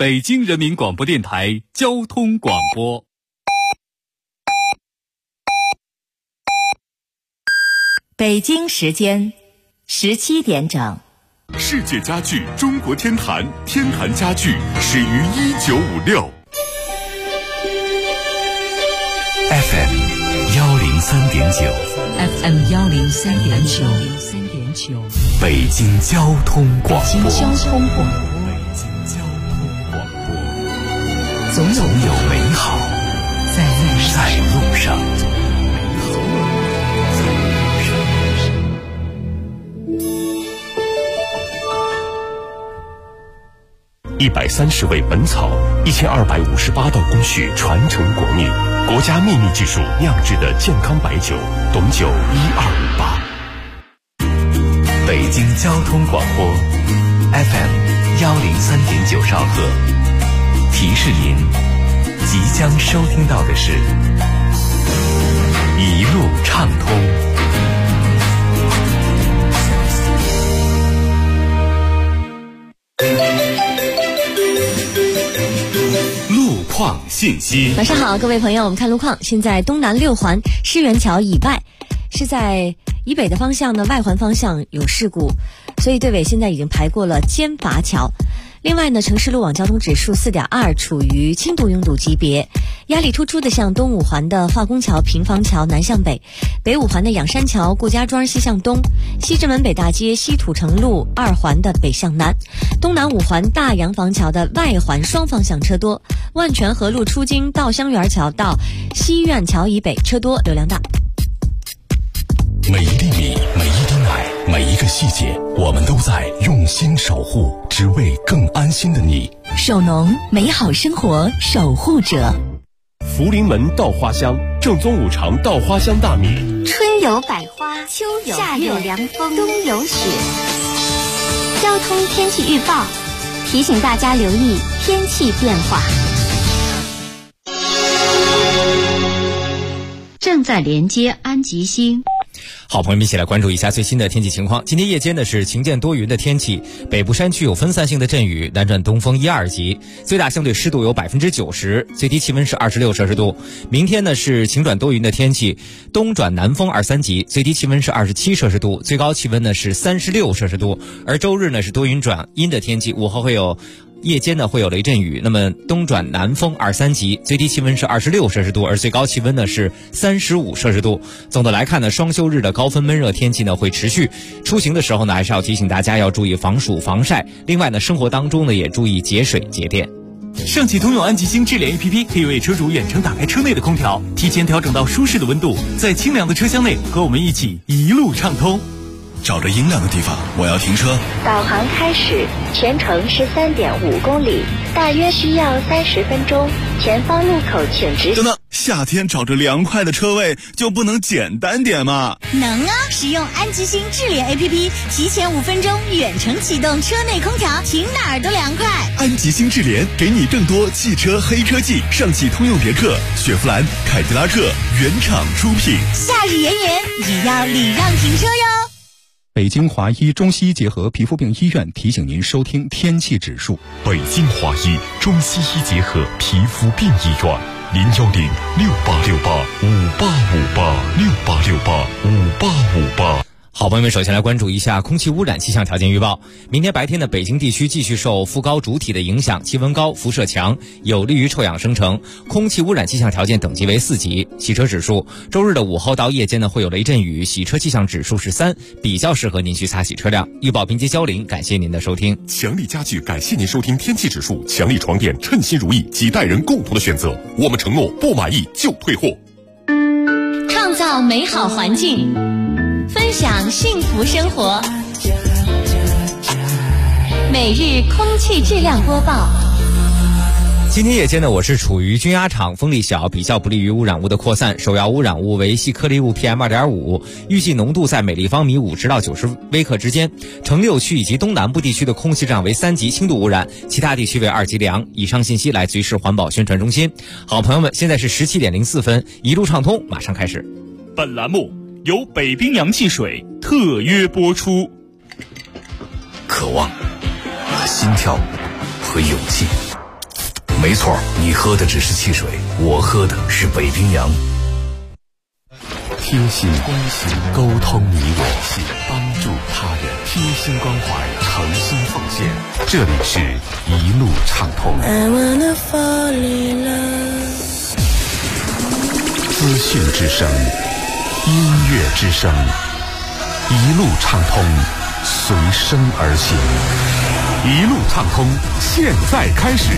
北京人民广播电台交通广播。 北京时间17点整。 世界家具中国天坛，天坛家具始于1956。 FM 103.9 FM 103.9 北京交通广播。总有美好在路上。130味本草，1258道工序传承国秘，国家秘密技术酿制的健康白酒，董酒1258。北京交通广播 FM 103.9兆赫，提示您即将收听到的是一路畅通。况信息。 晚上好，各位朋友，我们看路况。现在东南6环世园桥以外，是在以北的方向呢，外环方向有事故，所以队委现在已经排过了尖筏桥。另外呢，城市路网交通指数4.2，处于轻度拥堵级别。压力突出的像东5环的化工桥、平房桥南向北，北5环的仰山桥、顾家庄西向东，西直门北大街、西土城路2环的北向南，东南5环大洋房桥的外环双方向车多，万泉河路出京稻香园桥到西苑桥以北车多，流量大。 每一粒米，每一滴奶，每一个细节，我们都在用心守护，只为更安心的你。 守农，美好生活守护者。 福临门稻花香，正宗5常稻花香大米。 春有百花，秋有夏有凉风，冬有雪。交通天气预报提醒大家留意天气变化。 正在连接安吉星。 好，朋友们一起来关注一下最新的天气情况。今天夜间呢是晴间多云的天气，北部山区有分散性的阵雨，南转东风1、2级，最大相对湿度有90%，最低气温是26摄氏度。明天呢是晴转多云的天气，东转南风2、3级，最低气温是27摄氏度，最高气温呢是36摄氏度。而周日呢是多云转阴的天气，午后夜间呢会有雷阵雨，那么东转南风2、3级，最低气温是26摄氏度，而最高气温呢是35摄氏度。总的来看呢，双休日的高温闷热天气呢会持续，出行的时候呢还是要提醒大家要注意防暑防晒，另外呢生活当中呢也注意节水节电。 上汽通用安吉星智联 APP 可以为车主远程打开车内的空调，提前调整到舒适的温度，在清凉的车厢内和我们一起一路畅通。 找着阴凉的地方，我要停车。 导航开始，全程是3.5公里，大约需要30分钟。前方路口请直。 等等，夏天找着凉快的车位就不能简单点吗？ 能啊！使用安吉星智联 APP， 提前5分钟远程启动车内空调，停哪儿都凉快。 安吉星智联给你更多汽车黑科技，上汽通用别克、雪佛兰、凯迪拉克原厂出品。 夏日炎炎，也要礼让停车哟。 北京华医中西医结合皮肤病医院提醒您收听天气指数。 北京华医中西医结合皮肤病医院，0106868585858 好，朋友们，首先来关注一下空气污染气象条件预报。明天白天的北京地区继续受副高主体的影响，气温高，辐射强，有利于臭氧生成，空气污染气象条件等级为4级。洗车指数，周日的午后到夜间呢会有雷阵雨，洗车气象指数是3，比较适合您去擦洗车辆。预报并接交零，感谢您的收听。 强力家具感谢您收听天气指数，强力床垫称心如意，几代人共同的选择，我们承诺不满意就退货。 创造美好环境，分享幸福生活。每日空气质量播报。 今天夜间呢，我市处于均压场，风力小，比较不利于污染物的扩散。首要污染物为细颗粒物 PM2.5， 预计浓度在每立方米50到90微克之间。城6区以及东南部地区的空气质量为3级轻度污染，其他地区为2级良。以上信息来自于市环保宣传中心。好，朋友们，现在是17点04分，一路畅通马上开始。 本栏目由北冰洋汽水特约播出。 渴望和心跳和勇气， 没错，你喝的只是汽水，我喝的是北冰洋。 贴心关心，沟通你我，帮助他人，贴心关怀，诚心奉献。这里是一路畅通。资讯之声，音乐之声，一路畅通，随声而行。一路畅通，现在开始。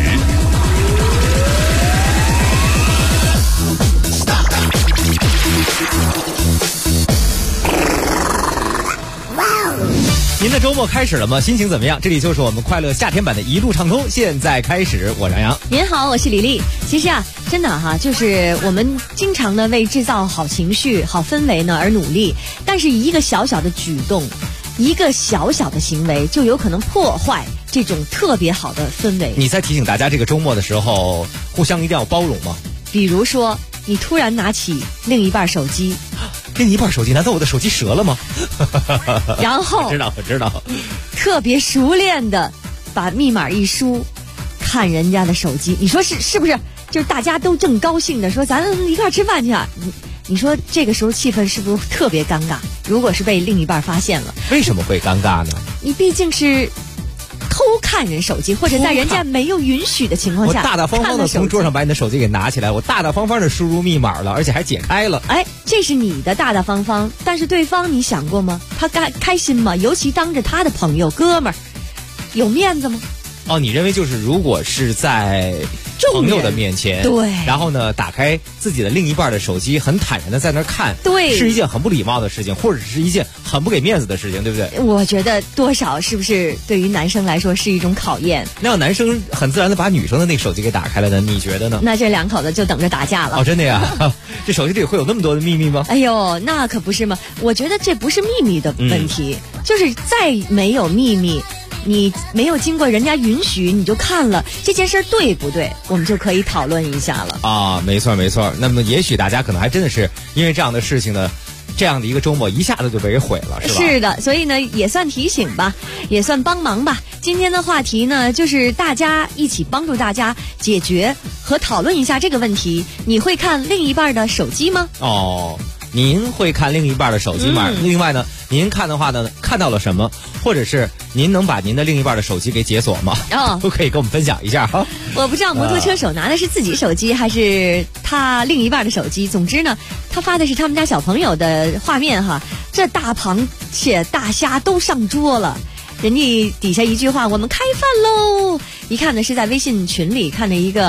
您的周末开始了吗？心情怎么样？这里就是我们快乐夏天版的一路畅通，现在开始。我杨洋， 您好，我是李丽。其实啊，真的哈，就是我们经常呢为制造好情绪、好氛围呢而努力，但是一个小小的举动，一个小小的行为，就有可能破坏这种特别好的氛围。 你在提醒大家，这个周末的时候，互相一定要包容吗？ 比如说，你突然拿起另一半手机。 另一半手机，难道我的手机折了吗？ 然后我知道， 特别熟练的把密码一输，看人家的手机，你说是不是？就是大家都正高兴的说咱一块吃饭去啊，你说这个时候气氛是不是特别尴尬？如果是被另一半发现了， 为什么会尴尬呢？ 你毕竟是偷看人手机，或者在人家没有允许的情况下， 我大大方方的从桌上把你的手机给拿起来，我大大方方的输入密码了，而且还解开了。 哎，这是你的大大方方，但是对方你想过吗？他开心吗？尤其当着他的朋友哥们儿，有面子吗？ 哦，你认为就是如果是在朋友的面前， 对， 然后呢，打开自己的另一半的手机，很坦然的在那看， 对， 是一件很不礼貌的事情，或者是一件很不给面子的事情，对不对？ 我觉得多少是不是对于男生来说是一种考验？ 那要男生很自然的把女生的那个手机给打开了呢？你觉得呢？ 那这两口子就等着打架了。 哦，真的呀？这手机里会有那么多的秘密吗？ 哎呦，那可不是嘛！我觉得这不是秘密的问题，就是再没有秘密。你没有经过人家允许你就看了，这件事对不对？我们就可以讨论一下了啊。没错。那么也许大家可能还真的是因为这样的事情呢，这样的一个周末一下子就被人毁了，是吧？ 是的，所以呢也算提醒吧，也算帮忙吧。今天的话题呢，就是大家一起帮助大家解决和讨论一下这个问题。你会看另一半的手机吗？ 哦，您会看另一半的手机吗？另外呢，您看的话呢，看到了什么？或者是您能把您的另一半的手机给解锁吗？都可以跟我们分享一下哈。 我不知道摩托车手拿的是自己手机还是他另一半的手机。总之呢，他发的是他们家小朋友的画面哈。这大螃蟹、大虾都上桌了，人家底下一句话：“我们开饭喽！”一看呢是在微信群里看的一个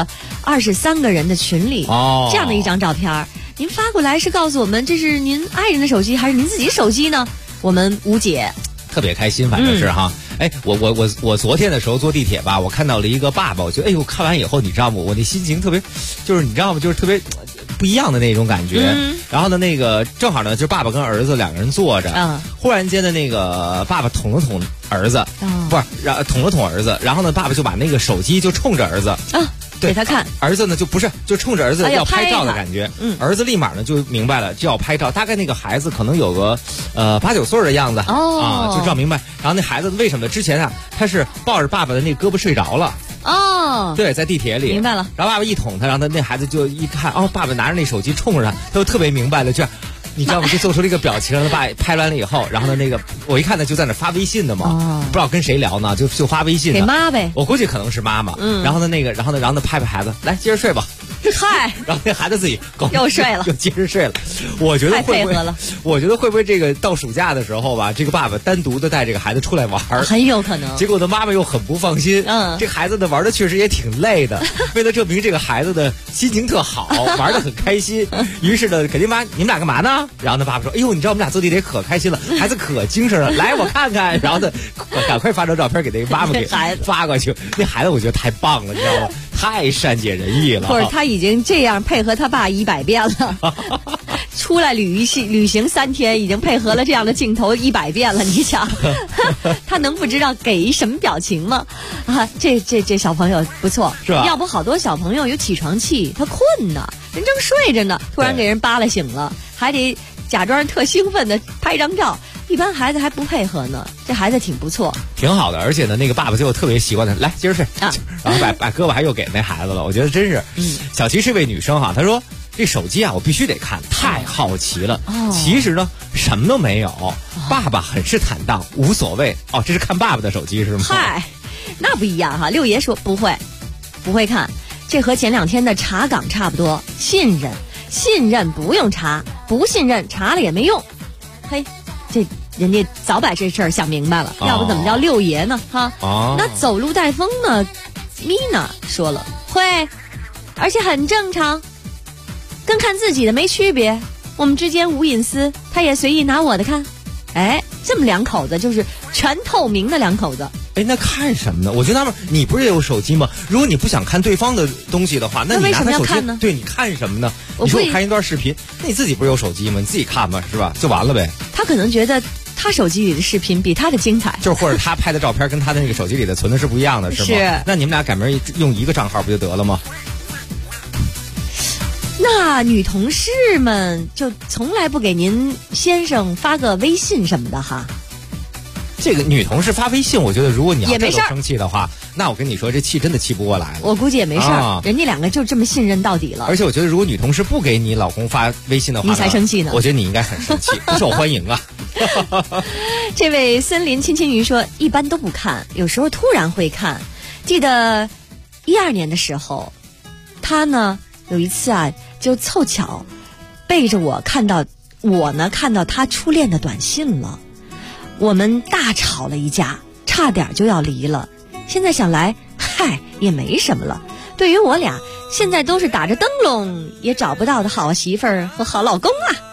23个人的群里，这样的一张照片。您发过来是告诉我们这是您爱人的手机还是您自己手机呢？我们无解。 特别开心，反正是哈。哎，我昨天的时候坐地铁吧，我看到了一个爸爸，我觉得哎呦，看完以后你知道吗？我那心情特别，就是你知道吗？就是特别不一样的那种感觉。然后呢，那个正好呢，就是爸爸跟儿子两个人坐着，忽然间的那个爸爸捅了捅儿子，不是，捅了捅儿子，然后呢，爸爸就把那个手机就冲着儿子给他看， 儿子呢就不是，就冲着儿子要拍照的感觉。儿子立马呢就明白了，就要拍照。大概那个孩子可能有个8、9岁的样子就知道明白。然后那孩子为什么之前他是抱着爸爸的那胳膊睡着了。对，在地铁里明白了。 然后爸爸一捅他，然后那孩子就一看，爸爸拿着那手机冲着他，他就特别明白了，你知道吗？就做出了一个表情，让他爸拍完了以后，然后呢，那个我一看呢，就在那发微信的嘛，不知道跟谁聊呢，就发微信给妈呗。 我估计可能是妈妈。然后呢，然后呢，拍孩子，来接着睡吧。 嗨， 然后那孩子自己又睡了， 又接着睡了。我觉得会不会？我觉得会不会这个到暑假的时候吧，这个爸爸单独的带这个孩子出来玩， 很有可能。 结果呢，妈妈又很不放心。这孩子呢玩的确实也挺累的，为了证明这个孩子的心情特好，玩的很开心。于是呢，肯定妈，你们俩干嘛呢？然后呢，爸爸说：“哎呦，你知道我们俩坐地铁可开心了，孩子可精神了，来我看看。”然后呢，赶快发张照片给那个妈妈给发过去。那孩子我觉得太棒了，你知道吗？太善解人意了。 或者他已经这样配合他爸100遍了，出来旅行3天，已经配合了这样的镜头100遍了。你想，他能不知道给什么表情吗？这小朋友不错， 是吧？ 要不好多小朋友有起床气，他困呢，人正睡着呢，突然给人扒拉醒了，还得假装特兴奋的拍张照。 一般孩子还不配合呢，这孩子挺不错， 挺好的。而且呢，那个爸爸最后特别习惯的，来接着睡啊，然后把胳膊还又给那孩子了。我觉得真是，小齐是位女生哈，她说这手机啊，我必须得看，太好奇了。其实呢，什么都没有，爸爸很是坦荡，无所谓。哦，这是看爸爸的手机是吗？ 嗨，那不一样哈。六爷说不会看，这和前2天的查岗差不多。信任不用查，不信任查了也没用。嘿，这人家早把这事儿想明白了，要不怎么叫六爷呢？哈，那走路带风呢？米娜说了会，而且很正常，跟看自己的没区别。我们之间无隐私，他也随意拿我的看。哎，这么两口子就是全透明的两口子。 哎，那看什么呢？我就纳闷，你不是也有手机吗？如果你不想看对方的东西的话，那你拿他手机呢？对，你看什么呢？你说我看一段视频，那你自己不是有手机吗？你自己看吧，是吧？就完了呗。 他可能觉得他手机里的视频比他的精彩， 就是或者他拍的照片跟他的那个手机里的存的是不一样的，是吗？ 是。 那你们俩改名用一个账号不就得了吗？ 那女同事们就从来不给您先生发个微信什么的哈？ 这个女同事发微信，我觉得如果你要也没事生气的话，那我跟你说，这气真的气不过来了。 我估计也没事儿，人家两个就这么信任到底了。 而且我觉得，如果女同事不给你老公发微信的话， 你才生气呢。 我觉得你应该很生气，不受欢迎啊。 这位森林亲亲鱼说，一般都不看，有时候突然会看。记得12年的时候，他呢有一次啊，就凑巧背着我看到他初恋的短信了。我们大吵了一架，差点就要离了。现在想来，嗨，也没什么了。对于我俩，现在都是打着灯笼也找不到的好媳妇儿和好老公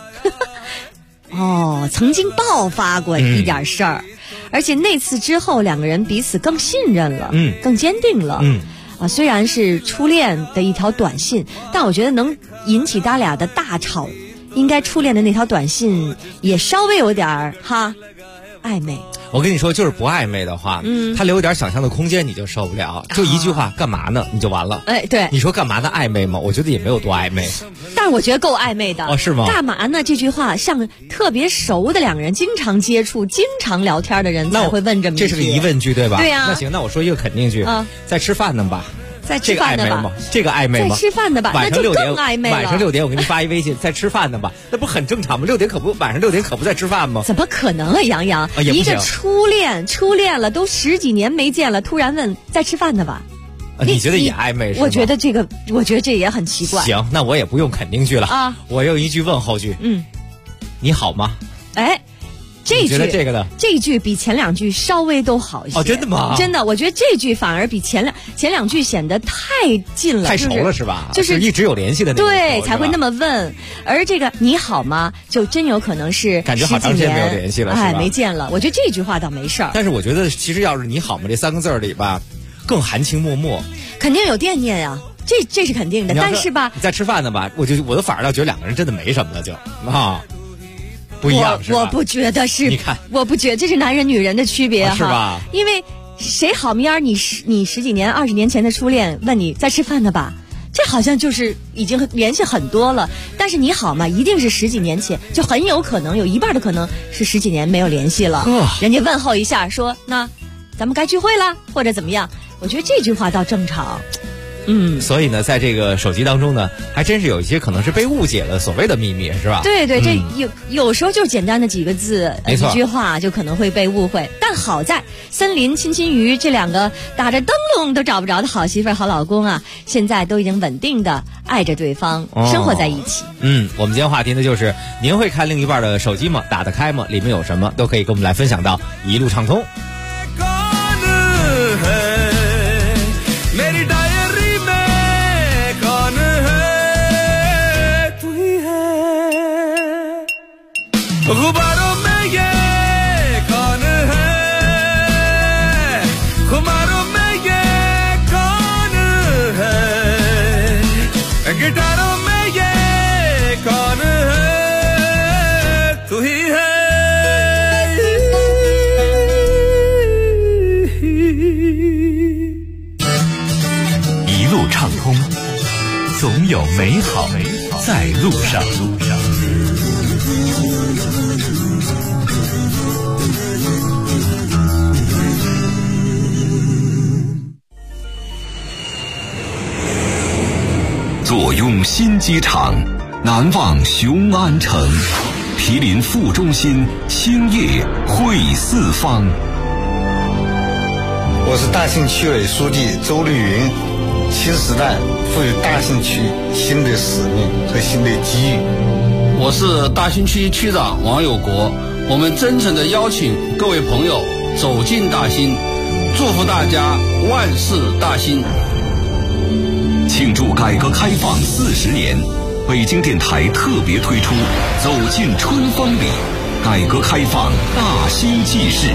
啊。曾经爆发过一点事儿，而且那次之后，两个人彼此更信任了，更坚定了。虽然是初恋的一条短信，但我觉得能引起他俩的大吵，应该初恋的那条短信也稍微有点暧昧。 我跟你说，就是不暧昧的话，他留一点想象的空间，你就受不了。就一句话，干嘛呢？你就完了。 哎，对， 你说干嘛呢？暧昧吗？我觉得也没有多暧昧。 但是我觉得够暧昧的。 哦，是吗？ 干嘛呢？这句话像特别熟的两个人，经常接触、经常聊天的人才会问这么一句。 这是个疑问句，对吧？ 对呀。 那行，那我说一个肯定句。在吃饭呢吧？ 在吃饭的吧？ 这个暧昧吗？ 在吃饭的吧？ 晚上6点， 更暧昧了。 晚上6点，我给你发一微信，在吃饭的吧？那不很正常吗？晚上6点可不在吃饭吗？ 怎么可能啊，杨洋？一个初恋了，都10几年没见了，突然问在吃饭的吧？ 你觉得也暧昧是吗？ 我觉得这也很奇怪。 行，那我也不用肯定句了啊，我用一句问候句。你好吗？ 哎。这句句比前2句稍微都好一些。 哦，真的吗？ 真的，我觉得这句反而比前两句显得太近了， 太熟了是吧？ 就是一直有联系的那种。 对，才会那么问。而这个你好吗，就真有可能是感觉好长时间没有联系了， 哎，没见了。我觉得这句话倒没事儿。 但是我觉得，其实要是你好吗这3个字里吧，更含情脉脉， 肯定有惦念呀。这是肯定的。但是吧， 你在吃饭呢吧？我都反而倒觉得两个人真的没什么了，就不一样是吧？ 我不觉得是， 你看， 我不觉得这是男人女人的区别是吧？ 因为谁好面儿，你10几年、20年前的初恋问你在吃饭呢吧，这好像就是已经联系很多了。但是你好嘛，一定是10几年前，就很有可能有一半的可能是10几年没有联系了。人家问候一下说，那咱们该聚会了，或者怎么样？我觉得这句话倒正常。 所以呢，在这个手机当中呢，还真是有一些可能是被误解的所谓的秘密，是吧？ 对，这有时候就是简单的几个字、一句话就可能会被误会。但好在森林亲亲鱼这两个打着灯笼都找不着的好媳妇儿、好老公啊，现在都已经稳定的爱着对方，生活在一起。 我们今天话题呢就是您会看另一半的手机吗？打得开吗？里面有什么都可以跟我们来分享到一路畅通。 गुब्बारों में ये कौन है खुमारों में ये कौन है गिटारों में ये कौन है तू ही है 一路畅通，总有美好在路上。 坐拥新机场，难忘雄安城。毗邻副中心，兴业汇四方。 我是大兴区委书记周绿云。新时代赋予大兴区新的使命和新的机遇。 我是大兴区区长王有国。我们真诚地邀请各位朋友走进大兴，祝福大家万事大兴。 庆祝改革开放40年，北京电台特别推出《走进春风里》，改革开放大兴纪事。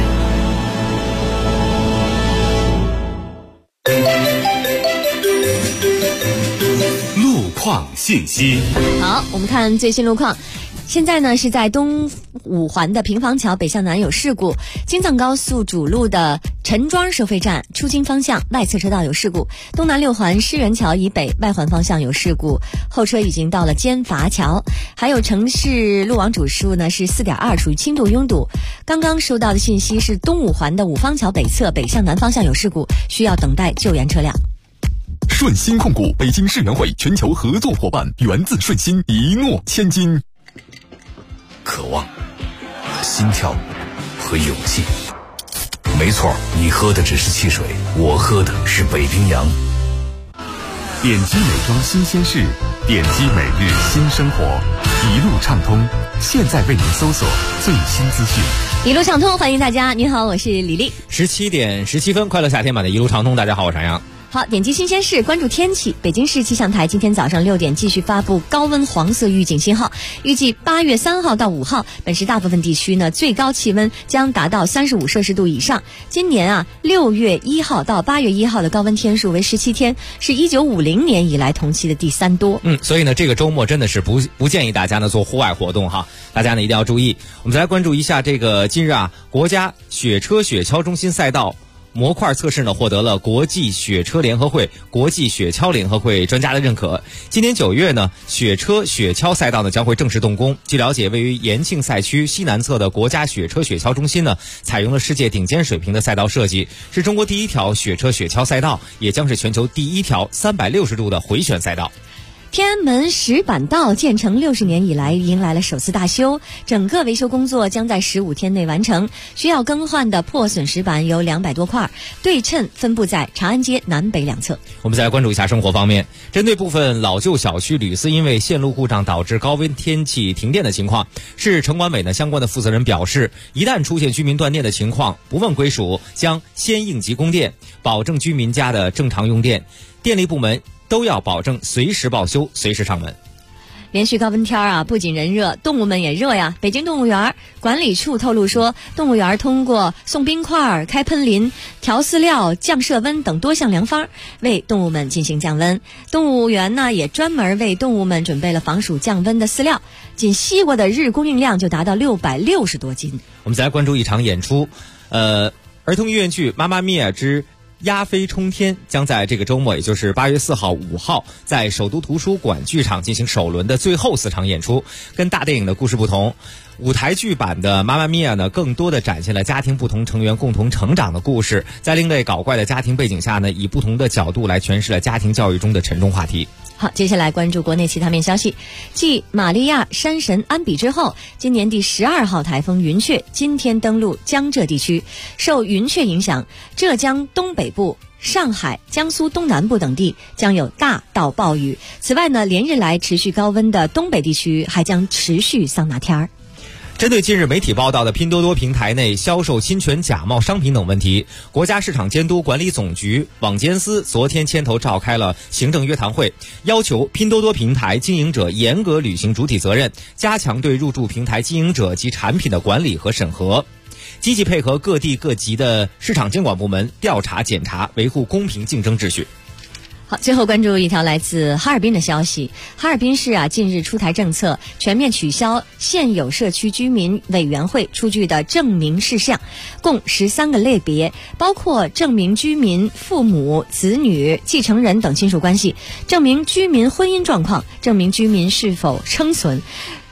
路况信息。 好，我们看最新路况。现在呢是在东五环的平房桥北向南有事故，京藏高速主路的陈庄收费站出京方向外侧车道有事故，东南六环狮园桥以北外环方向有事故，后车已经到了尖筏桥。还有城市路网主数呢是 4.2， 属于轻度拥堵。刚刚收到的信息是东五环的五方桥北侧北向南方向有事故，需要等待救援车辆。 顺心控股北京世园会全球合作伙伴，源自顺心，一诺千金。 渴望和心跳和勇气，没错，你喝的只是汽水，我喝的是北冰洋。 点击美妆新鲜事，点击每日新生活，一路畅通，现在为您搜索最新资讯。 一路畅通，欢迎大家。您好，我是李丽。 17点17分，快乐夏天版的一路畅通。大家好，我是杨洋。 好，点击新鲜事，关注天气。北京市气象台今天早上6点继续发布高温黄色预警信号，预计8月3号到5号，本市大部分地区呢最高气温将达到35摄氏度以上。今年6月1号到8月1号的高温天数为17天，是1950年以来同期的第3多。 所以呢，这个周末真的是不建议大家呢做户外活动哈，大家呢一定要注意。我们再来关注一下这个近日国家雪车雪橇中心赛道模块测试呢获得了国际雪车联合会、国际雪橇联合会专家的认可。今年9月呢，雪车雪橇赛道呢将会正式动工。据了解，位于延庆赛区西南侧的国家雪车雪橇中心呢，采用了世界顶尖水平的赛道设计，是中国第一条雪车雪橇赛道，也将是全球第一条360度的回旋赛道。 天安门石板道建成60年以来迎来了首次大修，整个维修工作将在15天内完成。需要更换的破损石板有200多块，对称分布在长安街南北两侧。 我们再来关注一下生活方面，针对部分老旧小区屡次因为线路故障导致高温天气停电的情况，市城管委呢相关的负责人表示，一旦出现居民断电的情况，不问归属，将先应急供电，保证居民家的正常用电。电力部门都要保证随时报修，随时上门。 连续高温天不仅人热，动物们也热呀。北京动物园管理处透露说，动物园通过送冰块、开喷淋、调饲料、降设温等多项良方，为动物们进行降温。动物园呢也专门为动物们准备了防暑降温的饲料，仅西瓜的日供应量就达到660多斤。 我们再来关注一场演出，儿童音乐剧《妈妈咪呀之鸭飞冲天》将在这个周末，也就是8月4号、5号，在首都图书馆剧场进行首轮的最后4场演出。跟大电影的故事不同，舞台剧版的《妈妈咪呀》呢，更多的展现了家庭不同成员共同成长的故事，在另类搞怪的家庭背景下呢，以不同的角度来诠释了家庭教育中的沉重话题。 好，接下来关注国内其他面消息。继玛利亚、山神、安比之后，今年第12号台风云雀今天登陆江浙地区。受云雀影响，浙江东北部、上海、江苏东南部等地将有大到暴雨。此外呢，连日来持续高温的东北地区还将持续桑拿天儿。 针对近日媒体报道的拼多多平台内销售侵权假冒商品等问题，国家市场监督管理总局网监司昨天牵头召开了行政约谈会，要求拼多多平台经营者严格履行主体责任，加强对入驻平台经营者及产品的管理和审核，积极配合各地各级的市场监管部门调查检查，维护公平竞争秩序。 好，最后关注一条来自哈尔滨的消息。哈尔滨市近日出台政策，全面取消现有社区居民委员会出具的证明事项，共13个类别，包括证明居民父母、子女、继承人等亲属关系，证明居民婚姻状况，证明居民是否生存。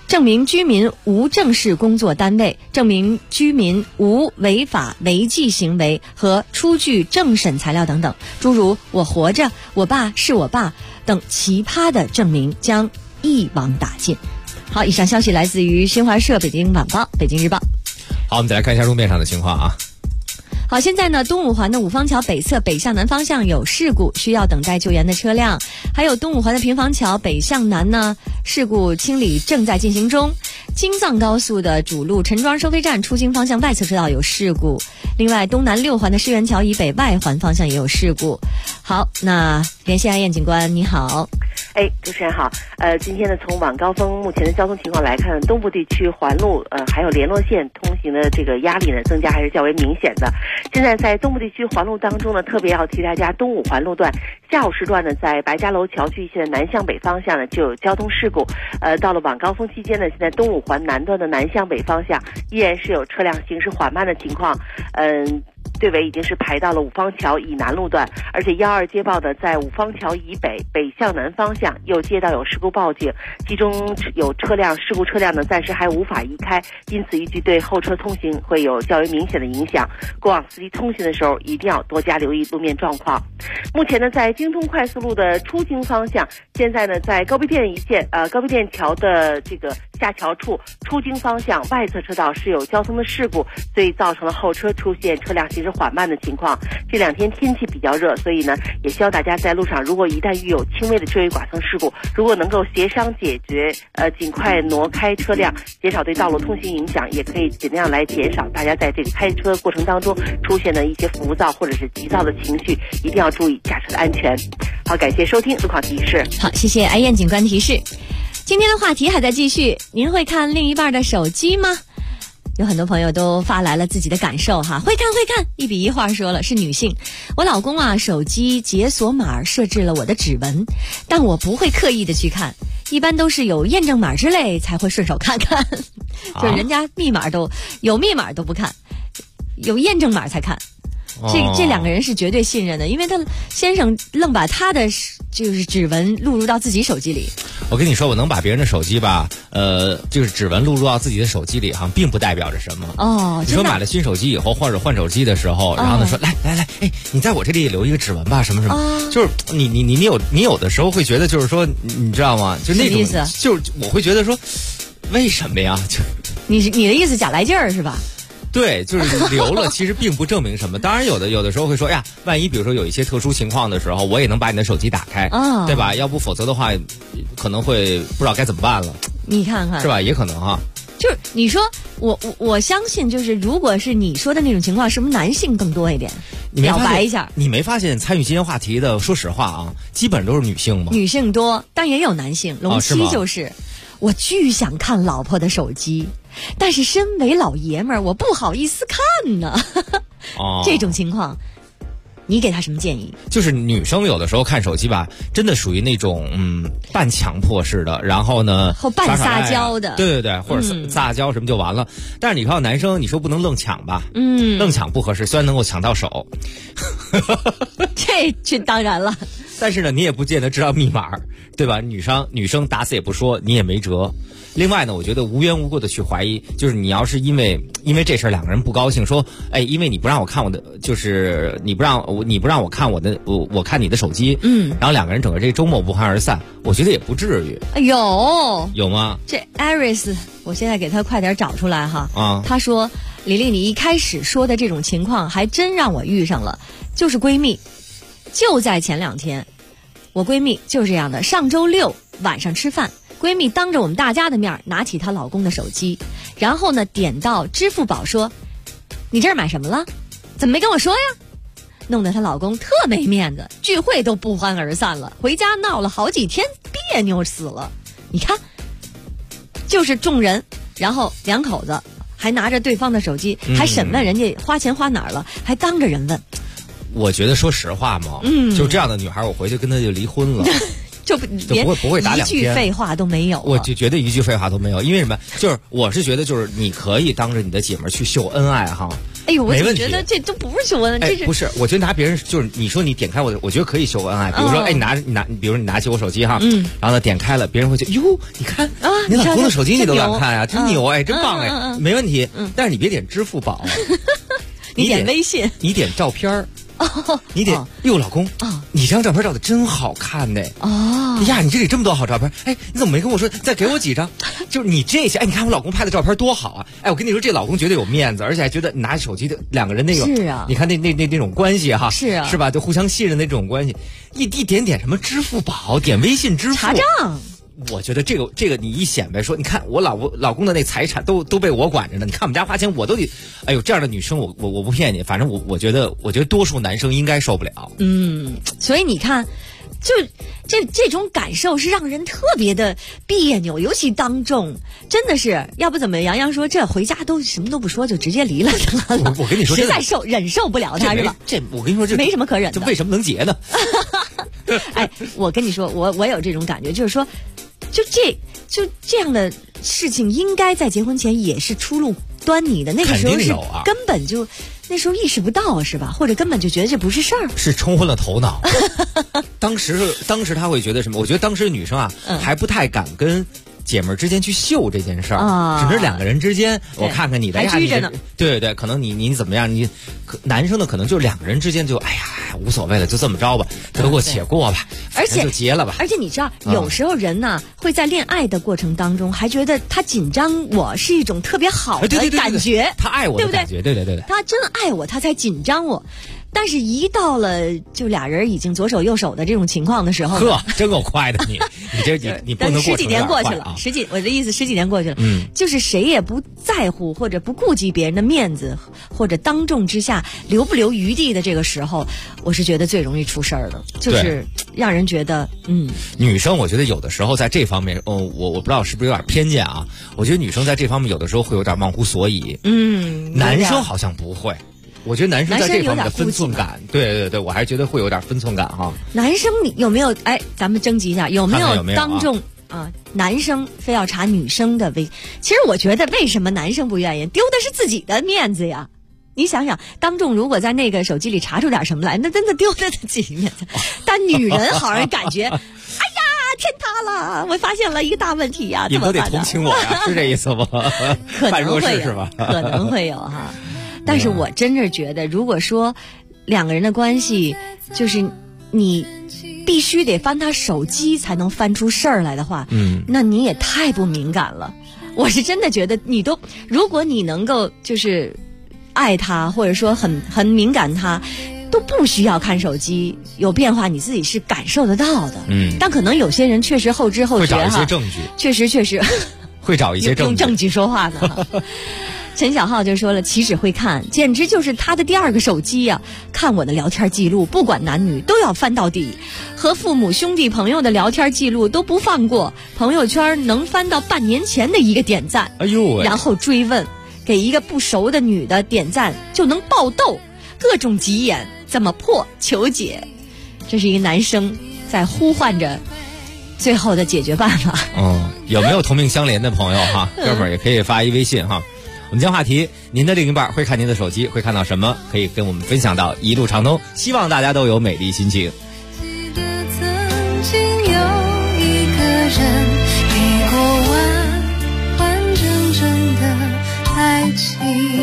证明居民无正式工作单位、证明居民无违法违纪行为和出具政审材料等等，诸如我活着、我爸是我爸等奇葩的证明将一网打尽。好，以上消息来自于新华社、北京晚报、北京日报。 好，我们再来看一下路面上的情况啊。 好，现在呢，东五环的五方桥北侧北向南方向有事故，需要等待救援的车辆。还有东五环的平房桥北向南呢，事故清理正在进行中。京藏高速的主路陈庄收费站出京方向外侧车道有事故。另外，东南六环的世园桥以北外环方向也有事故。好，那连线安燕警官，你好。 主持人好。今天呢，从晚高峰目前的交通情况来看，东部地区环路还有联络线通行的这个压力呢增加还是较为明显的。现在在东部地区环路当中呢，特别要提大家，东五环路段下午时段呢，在白家楼桥区线南向北方向呢就有交通事故。到了晚高峰期间呢，现在东五环南段的南向北方向依然是有车辆行驶缓慢的情况。队尾已经是排到了五方桥以南路段，而且12接报的在五方桥以北北向南方向又接到有事故报警，其中有事故车辆呢暂时还无法移开，因此预计对后车通行会有较为明显的影响。过往司机通行的时候一定要多加留意路面状况。目前呢，在京通快速路的出京方向，现在呢在高碑店一线高碑店桥的这个下桥处出京方向外侧车道是有交通的事故，所以造成了后车出现车辆行驶缓慢的情况。这两天天气比较热，所以呢也希望大家在路上如果一旦遇有轻微的追尾剐蹭事故，如果能够协商解决，尽快挪开车辆，减少对道路通行影响，也可以尽量来减少大家在这个开车过程当中出现的一些浮躁或者是急躁的情绪，一定要注意驾车的安全。好，感谢收听路况提示。 好，谢谢安燕警官提示。今天的话题还在继续，您会看另一半的手机吗？有很多朋友都发来了自己的感受哈，会看，一笔一画说了是女性。我老公啊，手机解锁码设置了我的指纹，但我不会刻意的去看，一般都是有验证码之类才会顺手看看，就是人家密码都有密码都不看，有验证码才看。这两个人是绝对信任的，因为他先生愣把他的就是指纹录入到自己手机里。 我跟你说，我能把别人的手机吧，就是指纹录入到自己的手机里哈，并不代表着什么。你说买了新手机以后，或者换手机的时候，然后呢说来，你在我这里留一个指纹吧，什么，就是你有的时候会觉得就是说，你知道吗？就那种，就是我会觉得说，为什么呀？就你的意思假来劲儿是吧？ 对，就是留了，其实并不证明什么。当然，有的时候会说呀，万一比如说有一些特殊情况的时候，我也能把你的手机打开，对吧？要不否则的话，可能会不知道该怎么办了。 你看看， 是吧？也可能哈。 就是你说我相信，就是如果是你说的那种情况，是不是男性更多一点？表白一下， 你没发现参与今天话题的，说实话啊，基本都是女性吗？ 女性多，但也有男性。龙七就是。我巨想看老婆的手机，但是身为老爷们儿，我不好意思看呢。这种情况，你给他什么建议？ 就是女生有的时候看手机吧，真的属于那种半强迫式的，然后呢， 或半撒娇的， 对，或者撒娇什么就完了。但是你看男生，你说不能愣抢吧？愣抢不合适，虽然能够抢到手， 这当然了。 但是呢，你也不见得知道密码，对吧？女生打死也不说，你也没辙。另外呢，我觉得无缘无故的去怀疑，就是你要是因为这事儿两个人不高兴，说，因为你不让我看我的，就是你不让我看我看你的手机，然后两个人整个这周末不欢而散，我觉得也不至于。有吗？ 这 Iris， 我现在给他快点找出来哈。他说，李丽，你一开始说的这种情况还真让我遇上了，就是闺蜜。就在前2天，我闺蜜就是这样的。上周六晚上吃饭，闺蜜当着我们大家的面拿起她老公的手机，然后呢点到支付宝说：“你这儿买什么了？怎么没跟我说呀？”弄得她老公特没面子，聚会都不欢而散了，回家闹了好几天，别扭死了。你看，就是众人，然后两口子还拿着对方的手机，还审问人家花钱花哪儿了，还当着人问。 我觉得说实话嘛，就这样的女孩，我回去跟她就离婚了。 就连不会打一两天， 句废话都没有。 我就觉得一句废话都没有，因为什么？就是我是觉得，就是你可以当着你的姐们儿去秀恩爱哈。 哎呦，我没问题觉得这都不是秀恩爱，这是不是？我觉得拿别人就是你说你点开我觉得可以秀恩爱。比如说，哎，比如说你拿起我手机哈，然后呢点开了，别人会觉得哟，你看啊，你老公的手机你都敢看呀，真牛哎，真棒哎，没问题。但是你别点支付宝， 你点微信， 你点照片儿。你得哟，老公你这张照片照的真好看呢。哎呀，你这里这么多好照片，哎，你怎么没跟我说再给我几张？就是你这些，哎，你看我老公拍的照片多好啊！哎，我跟你说，这老公绝对有面子，而且还觉得拿手机的两个人那个， 是啊， 你看那种关系哈， 是啊， 是吧？就互相信任的这种关系，一点什么支付宝，点微信支付查账。 我觉得这个你一显摆说，你看我老公的那财产都被我管着呢，你看我们家花钱我都得，哎呦，这样的女生我不骗你，反正我觉得多数男生应该受不了。 所以你看，就这种感受是让人特别的别扭，尤其当众，真的是要不怎么杨洋说这回家都什么都不说就直接离了他了。 我跟你说， 实在忍受不了他是吧？ 这我跟你说，这没什么可忍的， 这为什么能结呢？ 哎，我跟你说，我有这种感觉，就是说，就这样的事情，应该在结婚前也是初露端倪的。那个时候是根本就那时候意识不到是吧？或者根本就觉得这不是事儿， 是冲昏了头脑。当时他会觉得什么？我觉得当时女生啊，还不太敢跟姐妹之间去秀这件事儿，只是两个人之间，我看看你的， 还拘着呢。 对，可能你怎么样？男生的可能就两个人之间就哎呀无所谓了，就这么着吧，得过且过吧， 而且就结了吧。 而且你知道，有时候人呢会在恋爱的过程当中，还觉得他紧张我是一种特别好的感觉， 他爱我的感觉，对， 他真爱我，他才紧张我。但是，一到了就俩人已经左手右手的这种情况的时候， 呵，真够快的你不能过十几年过去了，我的意思，十几年过去了，就是谁也不在乎或者不顾及别人的面子，或者当众之下留不留余地的这个时候，我是觉得最容易出事儿的，就是让人觉得， 女生我觉得有的时候在这方面，我不知道是不是有点偏见啊，我觉得女生在这方面有的时候会有点忘乎所以，男生好像不会。我觉得男生在这方面的分寸感，对，我还是觉得会有点分寸感哈。 男生你有没有？哎，咱们征集一下，有没有当众男生非要查女生的微？其实我觉得，为什么男生不愿意？丢的是自己的面子呀！你想想，当众如果在那个手机里查出点什么来，那真的丢的自己面子。但女人好像感觉，哎呀，天塌了！我发现了一个大问题呀！ 你都得同情我呀，是这意思吗？ 可能会是吧？ 可能会有哈。但是我真是觉得，如果说两个人的关系就是你必须得翻他手机才能翻出事儿来的话，那你也太不敏感了。我是真的觉得如果你能够就是爱他，或者说很敏感他，都不需要看手机，有变化你自己是感受得到的。但可能有些人确实后知后觉会找一些证据， 确实会找一些证据， 用证据说话呢。陈小浩就说了，岂止会看，简直就是他的第二个手机呀！看我的聊天记录，不管男女都要翻到底，和父母、兄弟、朋友的聊天记录都不放过，朋友圈能翻到半年前的一个点赞， 哎呦喂， 然后追问，给一个不熟的女的点赞就能爆痘，各种急眼，怎么破？求解！这是一个男生在呼唤着最后的解决办法。 有没有同命相连的朋友哈？哥们儿也可以发一微信哈。我们将话题，您的另一半会看您的手机，会看到什么？可以跟我们分享到一路畅通。希望大家都有美丽心情。 记得曾经有一个人，给过完完整整的爱情。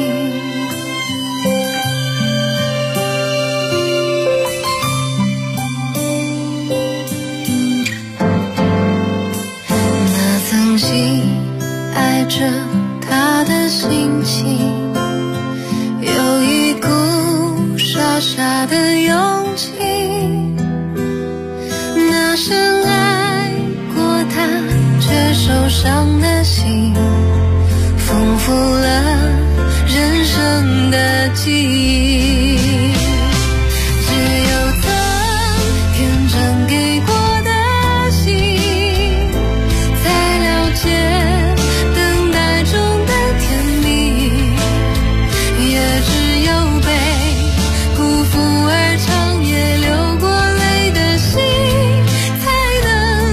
那曾经爱着他的心情，有一股傻傻的勇气。那深爱过他却受伤的心，丰富了人生的记忆。只有曾天真给过的心，才了解辜负而长夜流过泪的心，才能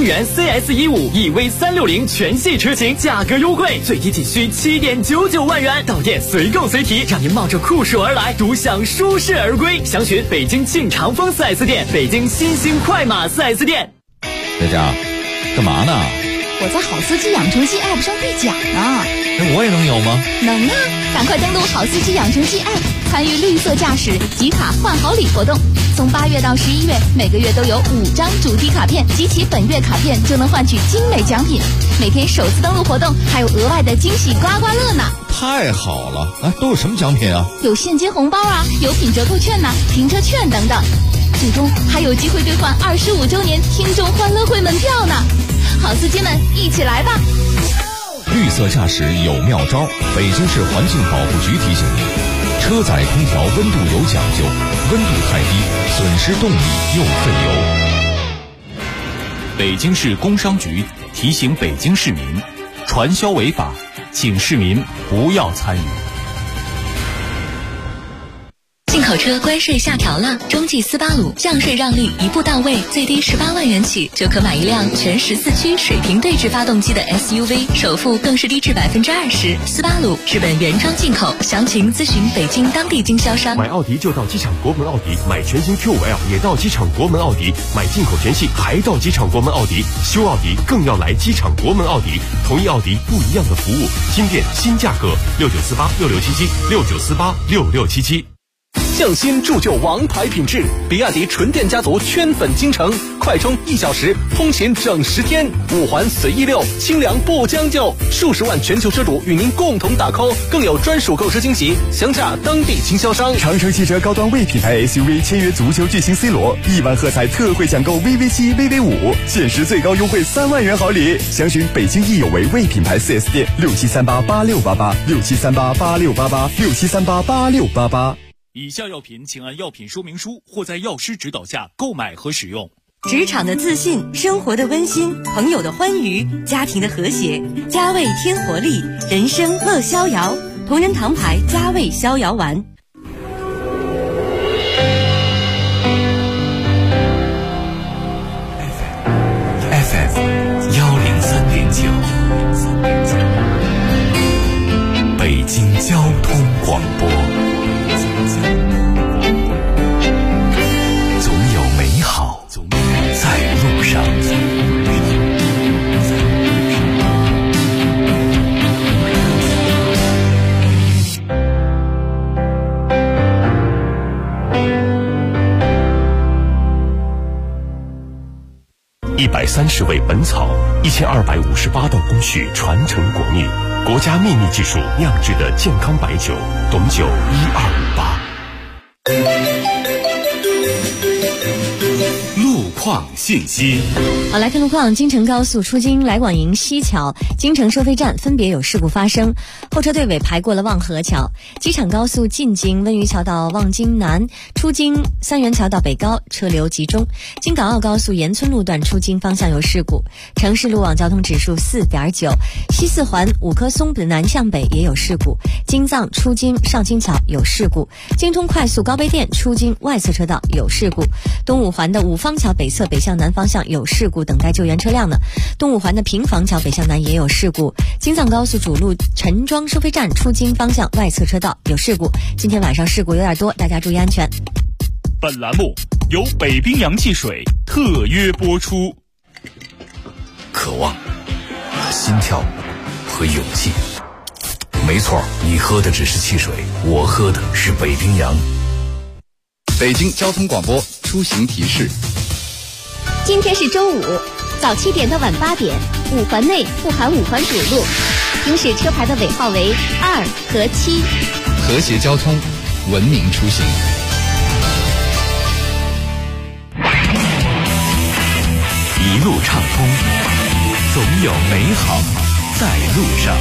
元 CS15 EV360全系车型价格优惠，最低仅需7.99万元，到店随购随提，让您冒着酷暑而来，独享舒适而归。详询北京庆长丰 4S 店、北京新兴快马 4S 店。 佳佳，干嘛呢？ 我在好司机养成记 App 上兑奖呢。 我也能有吗？ 能啊！赶快登录好司机养成记 App， 参与绿色驾驶集卡换好礼活动。从8月到11月，每个月都有5张主题卡片，集齐本月卡片就能换取精美奖品。每天首次登录活动还有额外的惊喜刮刮乐呢！ 太好了！都有什么奖品啊？ 有现金红包啊，有品折扣券停车券等等。最终还有机会兑换25周年听众欢乐会门票呢！好司机们，一起来吧！ 绿色驾驶有妙招，北京市环境保护局提醒您：车载空调温度有讲究，温度太低，损失动力又费油。 北京市工商局提醒北京市民，传销违法，请市民不要参与。 进口车关税下调了，中继斯巴鲁降税让利一步到位，最低18万元起就可买一辆全14驱水平对置发动机的 SUV， 首付更是低至20%。斯巴鲁日本原装进口，详情咨询北京当地经销商。 买奥迪就到机场国门奥迪，买全新 Q5L 也到机场国门奥迪，买进口全系还到机场国门奥迪，修奥迪更要来机场国门奥迪，同一奥迪不一样的服务，新店新价格，69486677，69486677。 匠心铸就王牌品质，比亚迪纯电家族圈粉京城，快充1小时，通勤整10天，5环随意溜，清凉不将就，数十万全球车主与您共同打 call， 更有专属购车惊喜，详洽当地经销商。 长城汽车高端 V 品牌 SUV 签约足球巨星 C 罗，1万喝彩特惠抢购 VV7、VV5，限时最高优惠3万元好礼。详询北京易有为 V 品牌 4S 店，67388688，67388688，67388688。 以下药品请按药品说明书或在药师指导下购买和使用。 职场的自信，生活的温馨，朋友的欢愉，家庭的和谐。佳味添活力，人生乐逍遥。同仁堂牌佳味逍遥丸。 FM 103.9，北京交通广播。总有美好在路上。 130味本草，1258道工序传承国秘，国家秘密技术酿制的健康白酒，董酒1258。 路况信息。 好，来看路况。京承高速出京来广营西桥、京承收费站分别有事故发生，后车队尾排过了望河桥。机场高速进京温榆桥到望京南，出京三元桥到北高车流集中。京港澳高速沿村路段出京方向有事故，城市路网交通指数4.9。西四环五棵松南向北也有事故，京藏出京上京桥有事故，京通快速高碑店出京外侧车道有事故，东五环的五方桥北侧北向南方向有事故，等待救援车辆呢。东五环的平房桥北向南也有事故，京藏高速主路陈庄收费站出京方向外侧车道有事故。今天晚上事故有点多，大家注意安全。 本栏目由北冰洋汽水特约播出。 渴望、心跳和勇气。没错，你喝的只是汽水，我喝的是北冰洋。 北京交通广播出行提示： 今天是周五，早7点到晚8点，5环内不含5环主路，行驶车牌的尾号为2和7。 和谐交通，文明出行。 一路畅通，总有美好在路上。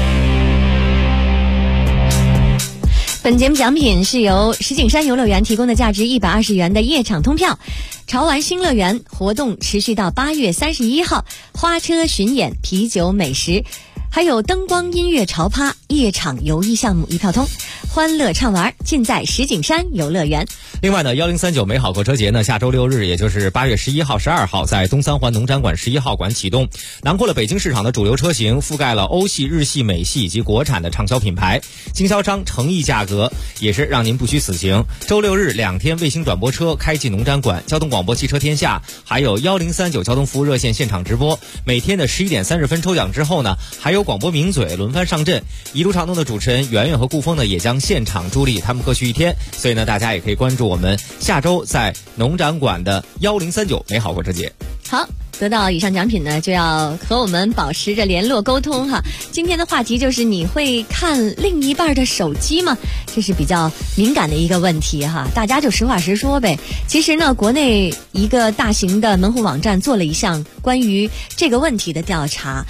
本节目奖品是由石景山游乐园提供的价值120元的夜场通票。潮玩新乐园活动持续到8月31号，花车巡演、啤酒美食，还有灯光音乐潮趴、夜场游艺项目一票通。 欢乐畅玩尽在石景山游乐园。 另外呢，1039美好购车节呢，下周6日，也就是8月11号、12号，在东三环农展馆11号馆启动，囊括了北京市场的主流车型，覆盖了欧系、日系、美系以及国产的畅销品牌，经销商诚意价格，也是让您不虚此行。周6日2天卫星转播车开进农展馆，交通广播汽车天下，还有1039交通服务热线现场直播，每天的11点30分抽奖之后呢，还有广播名嘴轮番上阵，一路畅通的主持人圆圆和顾峰呢，也将现场助力，他们各去一天，所以呢，大家也可以关注我们下周在农展馆的1039美好购车节。 好，得到以上奖品呢，就要和我们保持着联络沟通哈。今天的话题就是你会看另一半的手机吗？这是比较敏感的一个问题哈，大家就实话实说呗。其实呢，国内一个大型的门户网站做了一项关于这个问题的调查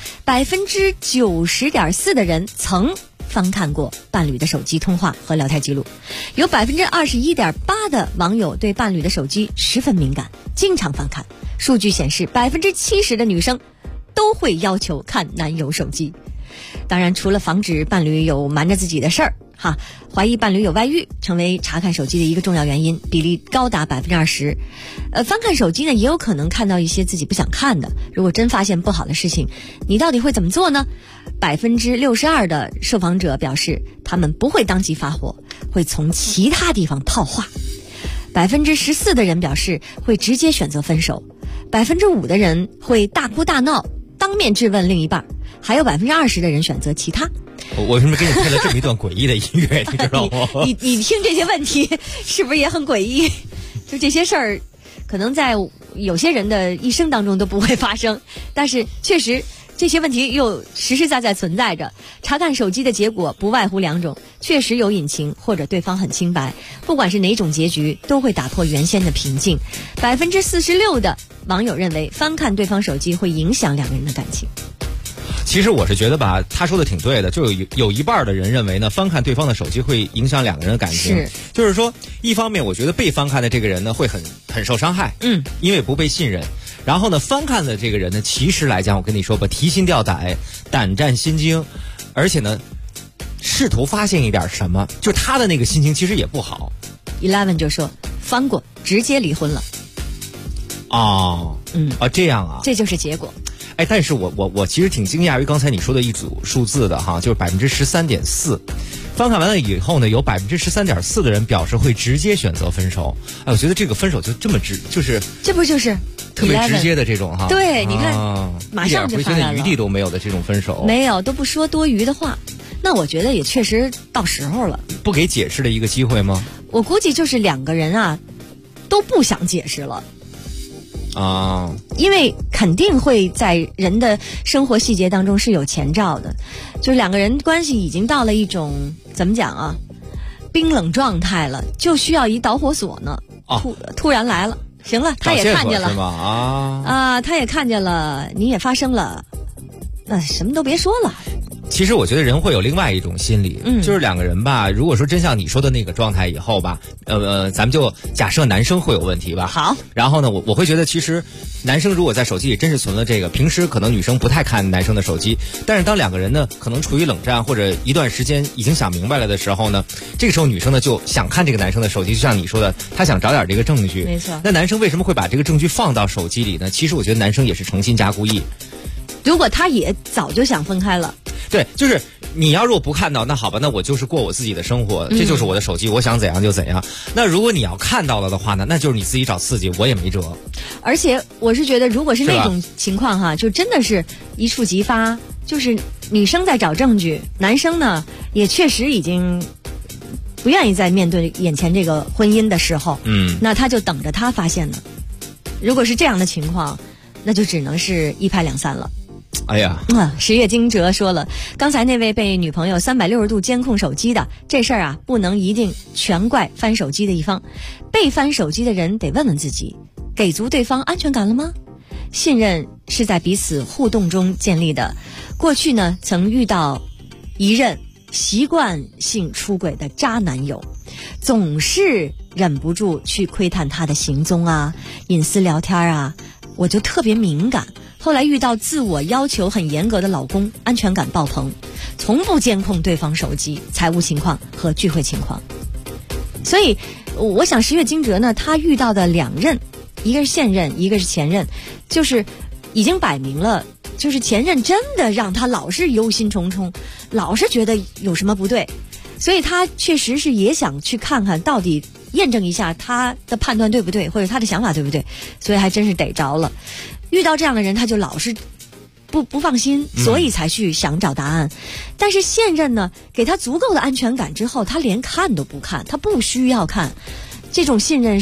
，90.4%的人曾翻看过伴侣的手机通话和聊天记录，有21.8%的网友对伴侣的手机十分敏感，经常翻看。数据显示，70%的女生都会要求看男友手机。当然，除了防止伴侣有瞒着自己的事儿哈，怀疑伴侣有外遇成为查看手机的一个重要原因，比例高达20%。翻看手机呢，也有可能看到一些自己不想看的。如果真发现不好的事情，你到底会怎么做呢？62%的受访者表示，他们不会当即发火，会从其他地方套话。14%的人表示会直接选择分手，5%的人会大哭大闹，当面质问另一半，还有20%的人选择其他。 我为什么给你配了这么一段诡异的音乐，你知道吗？ 你听这些问题是不是也很诡异？就这些事儿，可能在有些人的一生当中都不会发生，但是确实这些问题又实实在在存在着。查看手机的结果不外乎2种，确实有隐情，或者对方很清白。不管是哪种结局，都会打破原先的平静。46%的网友认为翻看对方手机会影响两个人的感情。 其实我是觉得吧，他说的挺对的，就有一半的人认为呢，翻看对方的手机会影响两个人的感情。 是， 就是说，一方面我觉得被翻看的这个人呢会很受伤害，因为不被信任。然后呢，翻看的这个人呢，其实来讲，我跟你说吧，提心吊胆，胆战心惊，而且呢，试图发现一点什么，就他的那个心情其实也不好。 11就说翻过直接离婚了。 哦，这样啊， 这就是结果。 哎，但是我其实挺惊讶于刚才你说的一组数字的哈，就是13.4%。翻看完了以后呢，有13.4%的人表示会直接选择分手。哎，我觉得这个分手就这么这不就是特别直接的这种哈？ 对，你看，马上就发来了， 一点回心的余地都没有的这种分手， 没有，都不说多余的话。那我觉得也确实到时候了， 不给解释的一个机会吗？ 我估计就是两个人啊都不想解释了。因为肯定会在人的生活细节当中是有前兆的，就是两个人关系已经到了一种怎么讲啊，冰冷状态了，就需要一导火索呢。突然来了，行了，他也看见了， 是吧？ 他也看见了，你也发生了，那什么都别说了。 其实我觉得人会有另外一种心理，就是两个人吧，如果说真像你说的那个状态以后吧，咱们就假设男生会有问题吧。 好， 然后呢，我会觉得其实男生如果在手机里真是存了这个，平时可能女生不太看男生的手机，但是当两个人呢可能处于冷战或者一段时间已经想明白了的时候呢，这个时候女生呢就想看这个男生的手机，就像你说的，她想找点这个证据。 没错。 那男生为什么会把这个证据放到手机里呢？其实我觉得男生也是诚心加故意。 如果他也早就想分开了。 对，就是你要如果不看到，那好吧，那我就是过我自己的生活，这就是我的手机，我想怎样就怎样。那如果你要看到了的话呢，那就是你自己找刺激，我也没辙。 而且我是觉得，如果是那种情况哈，就真的是一触即发，就是女生在找证据，男生呢也确实已经不愿意再面对眼前这个婚姻的时候，那他就等着他发现呢。如果是这样的情况，那就只能是一拍两散了。 哎呀， 十月惊蛰说了，刚才那位被女朋友360度监控手机的这事儿啊，不能一定全怪翻手机的一方，被翻手机的人得问问自己，给足对方安全感了吗？信任是在彼此互动中建立的。过去呢，曾遇到一任习惯性出轨的渣男友，总是忍不住去窥探他的行踪啊、隐私聊天啊，我就特别敏感。后来遇到自我要求很严格的老公，安全感爆棚。 从不监控对方手机、财务情况和聚会情况。所以我想十月惊蛰呢，他遇到的两任，一个是现任，一个是前任，就是已经摆明了，就是前任真的让他老是忧心忡忡，老是觉得有什么不对，所以他确实是也想去看看到底验证一下他的判断对不对，或者他的想法对不对，所以还真是逮着了。遇到这样的人他就老是不放心，所以才去想找答案。但是现任呢，给他足够的安全感之后，他连看都不看，他不需要看。这种信任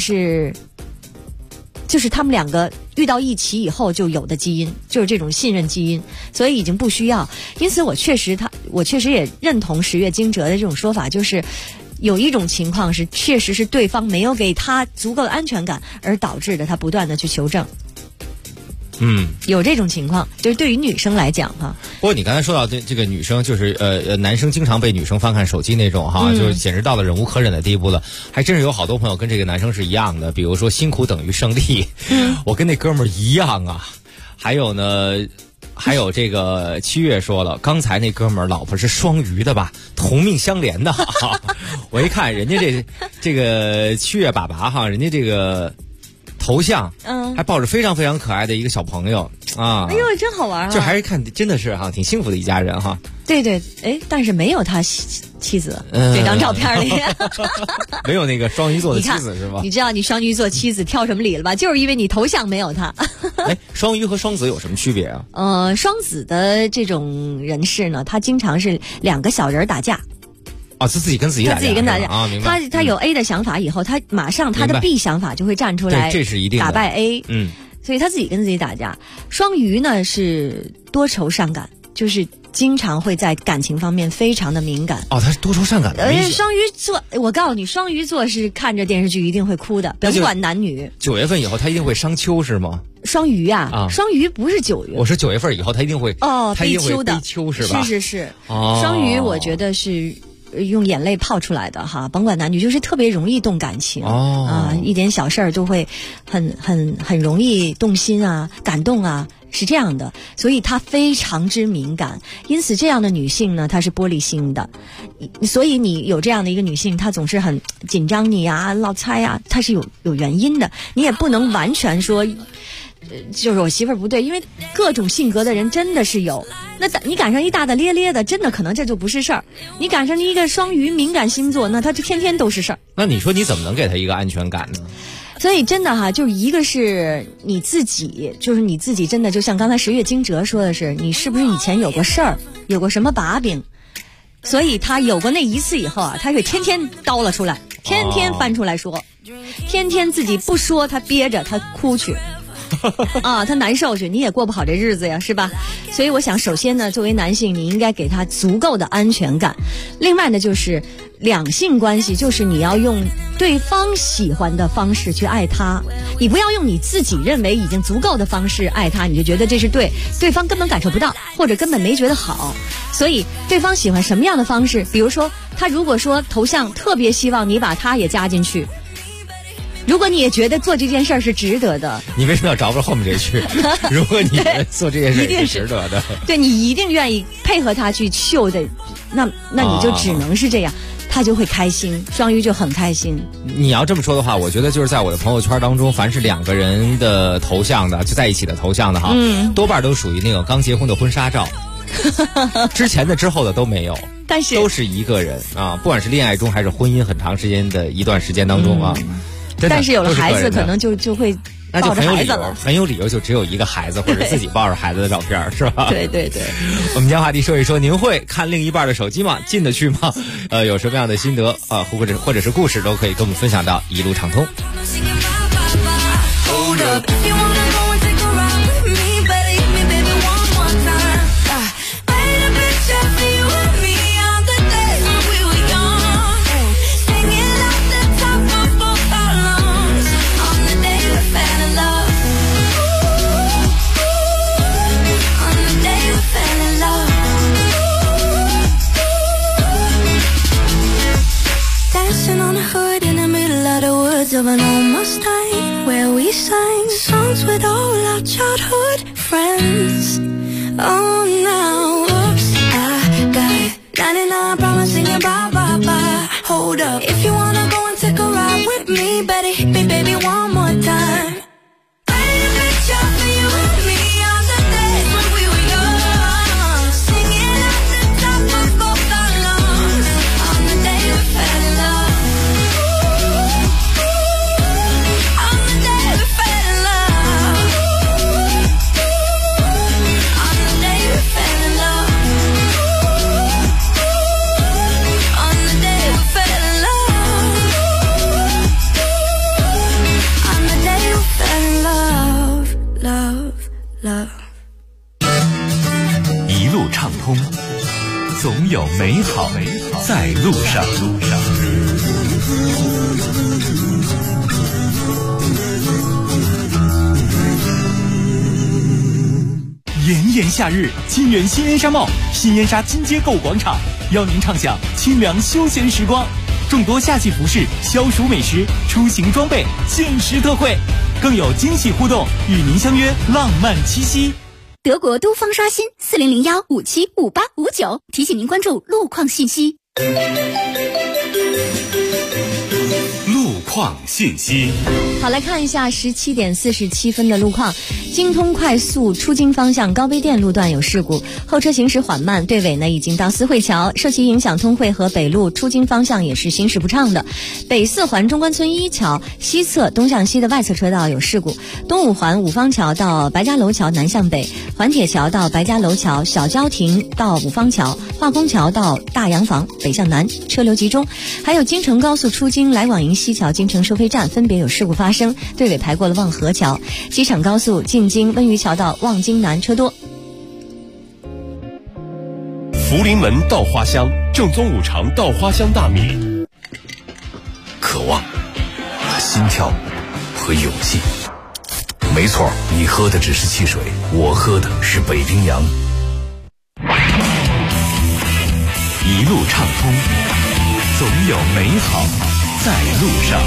就是他们两个遇到一起以后就有的基因，就是这种信任基因，所以已经不需要。因此我确实也认同十月惊蛰的这种说法，就是有一种情况是确实是对方没有给他足够的安全感，而导致的他不断的去求证。有这种情况，就是对于女生来讲哈。 不过你刚才说到这个女生，就是男生经常被女生翻看手机那种哈，就是简直到了忍无可忍的地步了。还真是有好多朋友跟这个男生是一样的，比如说辛苦等于胜利，我跟那哥们儿一样啊。还有呢，还有这个七月说了，刚才那哥们儿老婆是双鱼的吧，同命相连的。我一看人家这个七月爸爸哈，人家这个头像，还抱着非常非常可爱的一个小朋友啊！ 哎呦，真好玩啊！ 这还是看真的是哈，挺幸福的一家人哈。 对对，哎，但是没有他妻子这张照片里， 没有那个双鱼座的妻子是吧？ 你知道你双鱼座妻子挑什么理了吧？就是因为你头像没有他。 哎，双鱼和双子有什么区别啊？ 双子的这种人士呢，他经常是两个小人打架。 是自己跟自己打架， 他自己跟打架啊，明白。 他有 A 的想法以后，他马上他的 B 想法就会站出来， 这是一定的， 打败 A。所以他自己跟自己打架。双鱼呢是多愁善感，就是经常会在感情方面非常的敏感。 他是多愁善感的。 双鱼座，我告诉你，双鱼座是看着电视剧一定会哭的，甭管男女。 9月份以后他一定会伤秋是吗？ 双鱼啊，双鱼不是9月。 我说9月份以后他一定会悲秋的， 悲秋是吧？ 是。双鱼我觉得是用眼泪泡出来的哈，甭管男女，就是特别容易动感情一点小事儿都会很容易动心啊，感动啊，是这样的，所以她非常之敏感。因此这样的女性呢，她是玻璃心的，所以你有这样的一个女性，她总是很紧张你啊，老猜啊，她是有原因的，你也不能完全说就是我媳妇儿不对，因为各种性格的人真的是有。那你赶上一大大咧咧的，真的可能这就不是事儿。你赶上一个双鱼敏感星座，那他就天天都是事儿。 那你说你怎么能给他一个安全感呢？ 所以真的哈，就是一个是你自己，就是你自己真的就像刚才十月惊蛰说的是，你是不是以前有过事儿，有过什么把柄，所以他有过那一次以后啊，他会天天叨了出来，天天翻出来说，天天自己不说他憋着，他哭去。他难受去，你也过不好这日子呀，是吧？所以我想首先呢，作为男性你应该给他足够的安全感。另外呢，就是两性关系，就是你要用对方喜欢的方式去爱他，你不要用你自己认为已经足够的方式爱他，你就觉得这是对，对方根本感受不到，或者根本没觉得好。所以对方喜欢什么样的方式，比如说他如果说头像特别希望你把他也加进去，如果你也觉得做这件事儿是值得的， 你为什么要找不着后面这句？如果你觉得做这件事是值得的， 对，你一定愿意配合他去秀的，那你就只能是这样，他就会开心，双鱼就很开心。 你要这么说的话，我觉得就是在我的朋友圈当中，凡是两个人的头像的，就在一起的头像的哈，多半都属于那种刚结婚的婚纱照，之前的之后的都没有。 但是都是一个人啊，不管是恋爱中还是婚姻很长时间的一段时间当中啊。 但是有了孩子，可能就会抱着孩子了， 很有理由，就只有一个孩子，或者自己抱着孩子的照片，是吧？ 对对对。 我们将话题说一说，您会看另一半的手机吗？进得去吗？有什么样的心得啊，或者是故事，都可以跟我们分享到一路畅通。 Of an almost night where we sang songs with all our childhood friends. Oh, now, oops, I got and I promise you bye bye bye. Hold up, if you wanna go and take a ride with me, better hit me, baby, one more time. Paint a picture for you and me on the days when we were young, singing at the top of both our lungs on the day we fell in love. On the day we fell in love. On the day we fell in love. On the day we fell in love. On the day we fell in love, love, love. 一路畅通，总有美好在路上。 炎炎夏日，沁园新燕莎帽、新燕莎金街购物广场邀您畅享清凉休闲时光，众多夏季服饰、消暑美食、出行装备限时特惠，更有惊喜互动，与您相约浪漫七夕。 德国都方刷新4001575859，提醒您关注路况信息。 路况信息。 好，来看一下17点47分的路况。京通快速出京方向高碑店路段有事故，后车行驶缓慢，队尾呢已经到思汇桥，受其影响，通惠和北路出京方向也是行驶不畅的。北四环中关村一桥西侧东向西的外侧车道有事故，东五环五方桥到白家楼桥南向北，环铁桥到白家楼桥，小交亭到五方桥，化工桥到大洋房北向南车流集中。还有京承高速出京来往营西桥京承收费站分别有事故发生，队尾排过了望河桥。机场高速进京温榆桥到望京南车多。 福临门稻花香，正宗五常稻花香大米。 渴望、心跳和勇气。没错，你喝的只是汽水，我喝的是北冰洋。 一路畅通，总有美好在路上。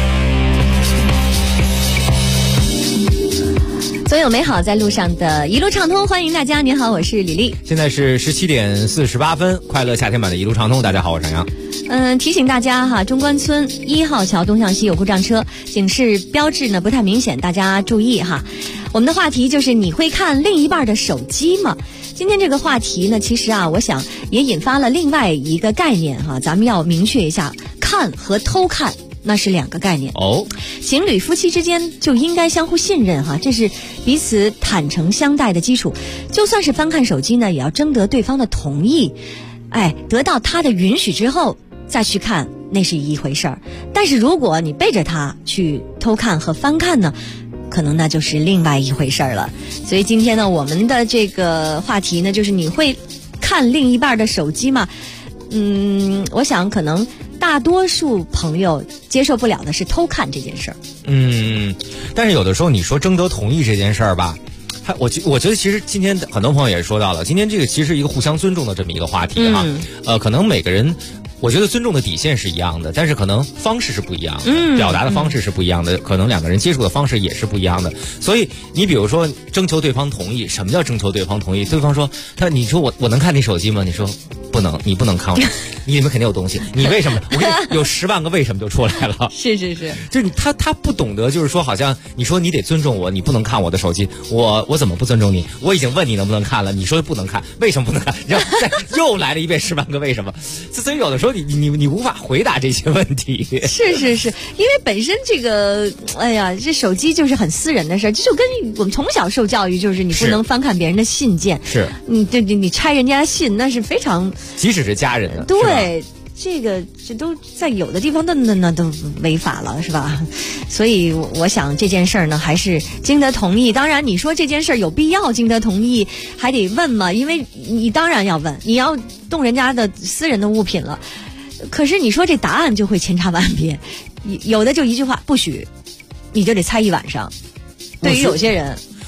总有美好在路上的一路畅通，欢迎大家。您好，我是李丽。 现在是17点48分，快乐夏天版的一路畅通。大家好，我是杨洋。 提醒大家哈，中关村1号桥东向西有故障车，警示标志呢不太明显，大家注意哈。我们的话题就是你会看另一半的手机吗？今天这个话题呢，其实啊，我想也引发了另外一个概念哈，咱们要明确一下，看和偷看那是两个概念哦。 情侣夫妻之间就应该相互信任哈，这是彼此坦诚相待的基础。就算是翻看手机呢，也要征得对方的同意，得到他的允许之后再去看，那是一回事儿。但是如果你背着他去偷看和翻看呢，可能那就是另外一回事儿了。所以今天呢，我们的这个话题呢，就是你会看另一半的手机吗？我想可能大多数朋友接受不了的是偷看这件事儿。 但是有的时候你说征得同意这件事儿吧，我觉得其实今天很多朋友也说到了，今天这个其实是一个互相尊重的这么一个话题哈。可能每个人，我觉得尊重的底线是一样的，但是可能方式是不一样的，表达的方式是不一样的，可能两个人接触的方式也是不一样的。所以你比如说征求对方同意，什么叫征求对方同意？对方说你说我能看你手机吗？你说不能，你不能看我，你里面肯定有东西，你为什么？我跟你有10万个为什么就出来了。 是， 就是他不懂得，就是说好像你说你得尊重我，你不能看我的手机，我怎么不尊重你？我已经问你能不能看了，你说不能看，为什么不能看？然后又来了一遍10万个为什么。所以有的时候你无法回答这些问题。 是，因为本身这个，这手机就是很私人的事儿，就跟我们从小受教育，就是你不能翻看别人的信件。是，你拆人家的信，那是非常， 即使是家人的。 对。这都在有的地方那都违法了，是吧？所以我想这件事儿呢，还是经得同意。当然，你说这件事儿有必要经得同意，还得问嘛，因为你当然要问，你要动人家的私人的物品了。可是你说这答案就会千差万别，有的就一句话不许，你就得猜一晚上。对于有些人，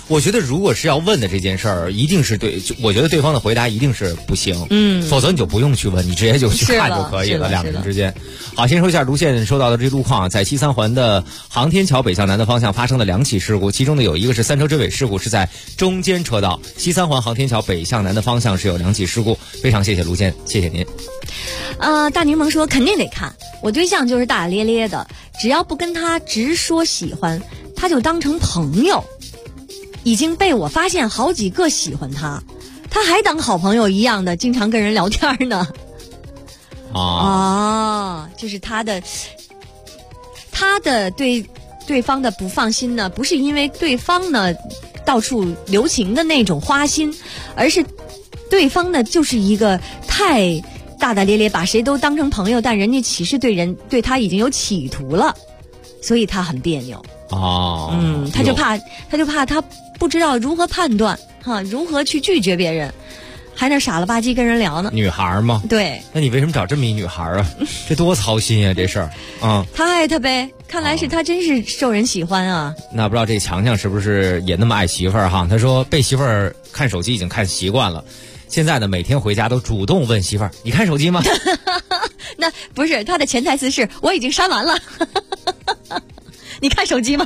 我觉得如果是要问的这件事儿，一定是对，我觉得对方的回答一定是不行，否则你就不用去问，你直接就去看就可以了，两个人之间。好，先说一下卢县收到的这路况，在西三环的航天桥北向南的方向发生了2起事故，其中呢有一个是3车追尾事故，是在中间车道，西三环航天桥北向南的方向是有2起事故，非常谢谢卢县，谢谢您。 大柠檬说肯定得看，我对象就是大大咧咧的，只要不跟他直说喜欢，他就当成朋友。已经被我发现好几个喜欢他，他还当好朋友一样的经常跟人聊天呢。就是他的对方的不放心呢，不是因为对方呢到处留情的那种花心，而是对方呢就是一个太大大咧咧，把谁都当成朋友，但人家其实对他已经有企图了，所以他很别扭。他就怕他不知道如何判断如何去拒绝别人，还那傻了吧唧跟人聊呢。女孩吗？对。 那你为什么找这么一女孩啊？这多操心呀，这事儿他爱他呗，看来是他真是受人喜欢啊。 那不知道这强强是不是也那么爱媳妇儿哈？他说被媳妇儿看手机已经看习惯了，现在呢每天回家都主动问媳妇儿你看手机吗？ 那不是，他的潜台词是我已经删完了。你看手机吗？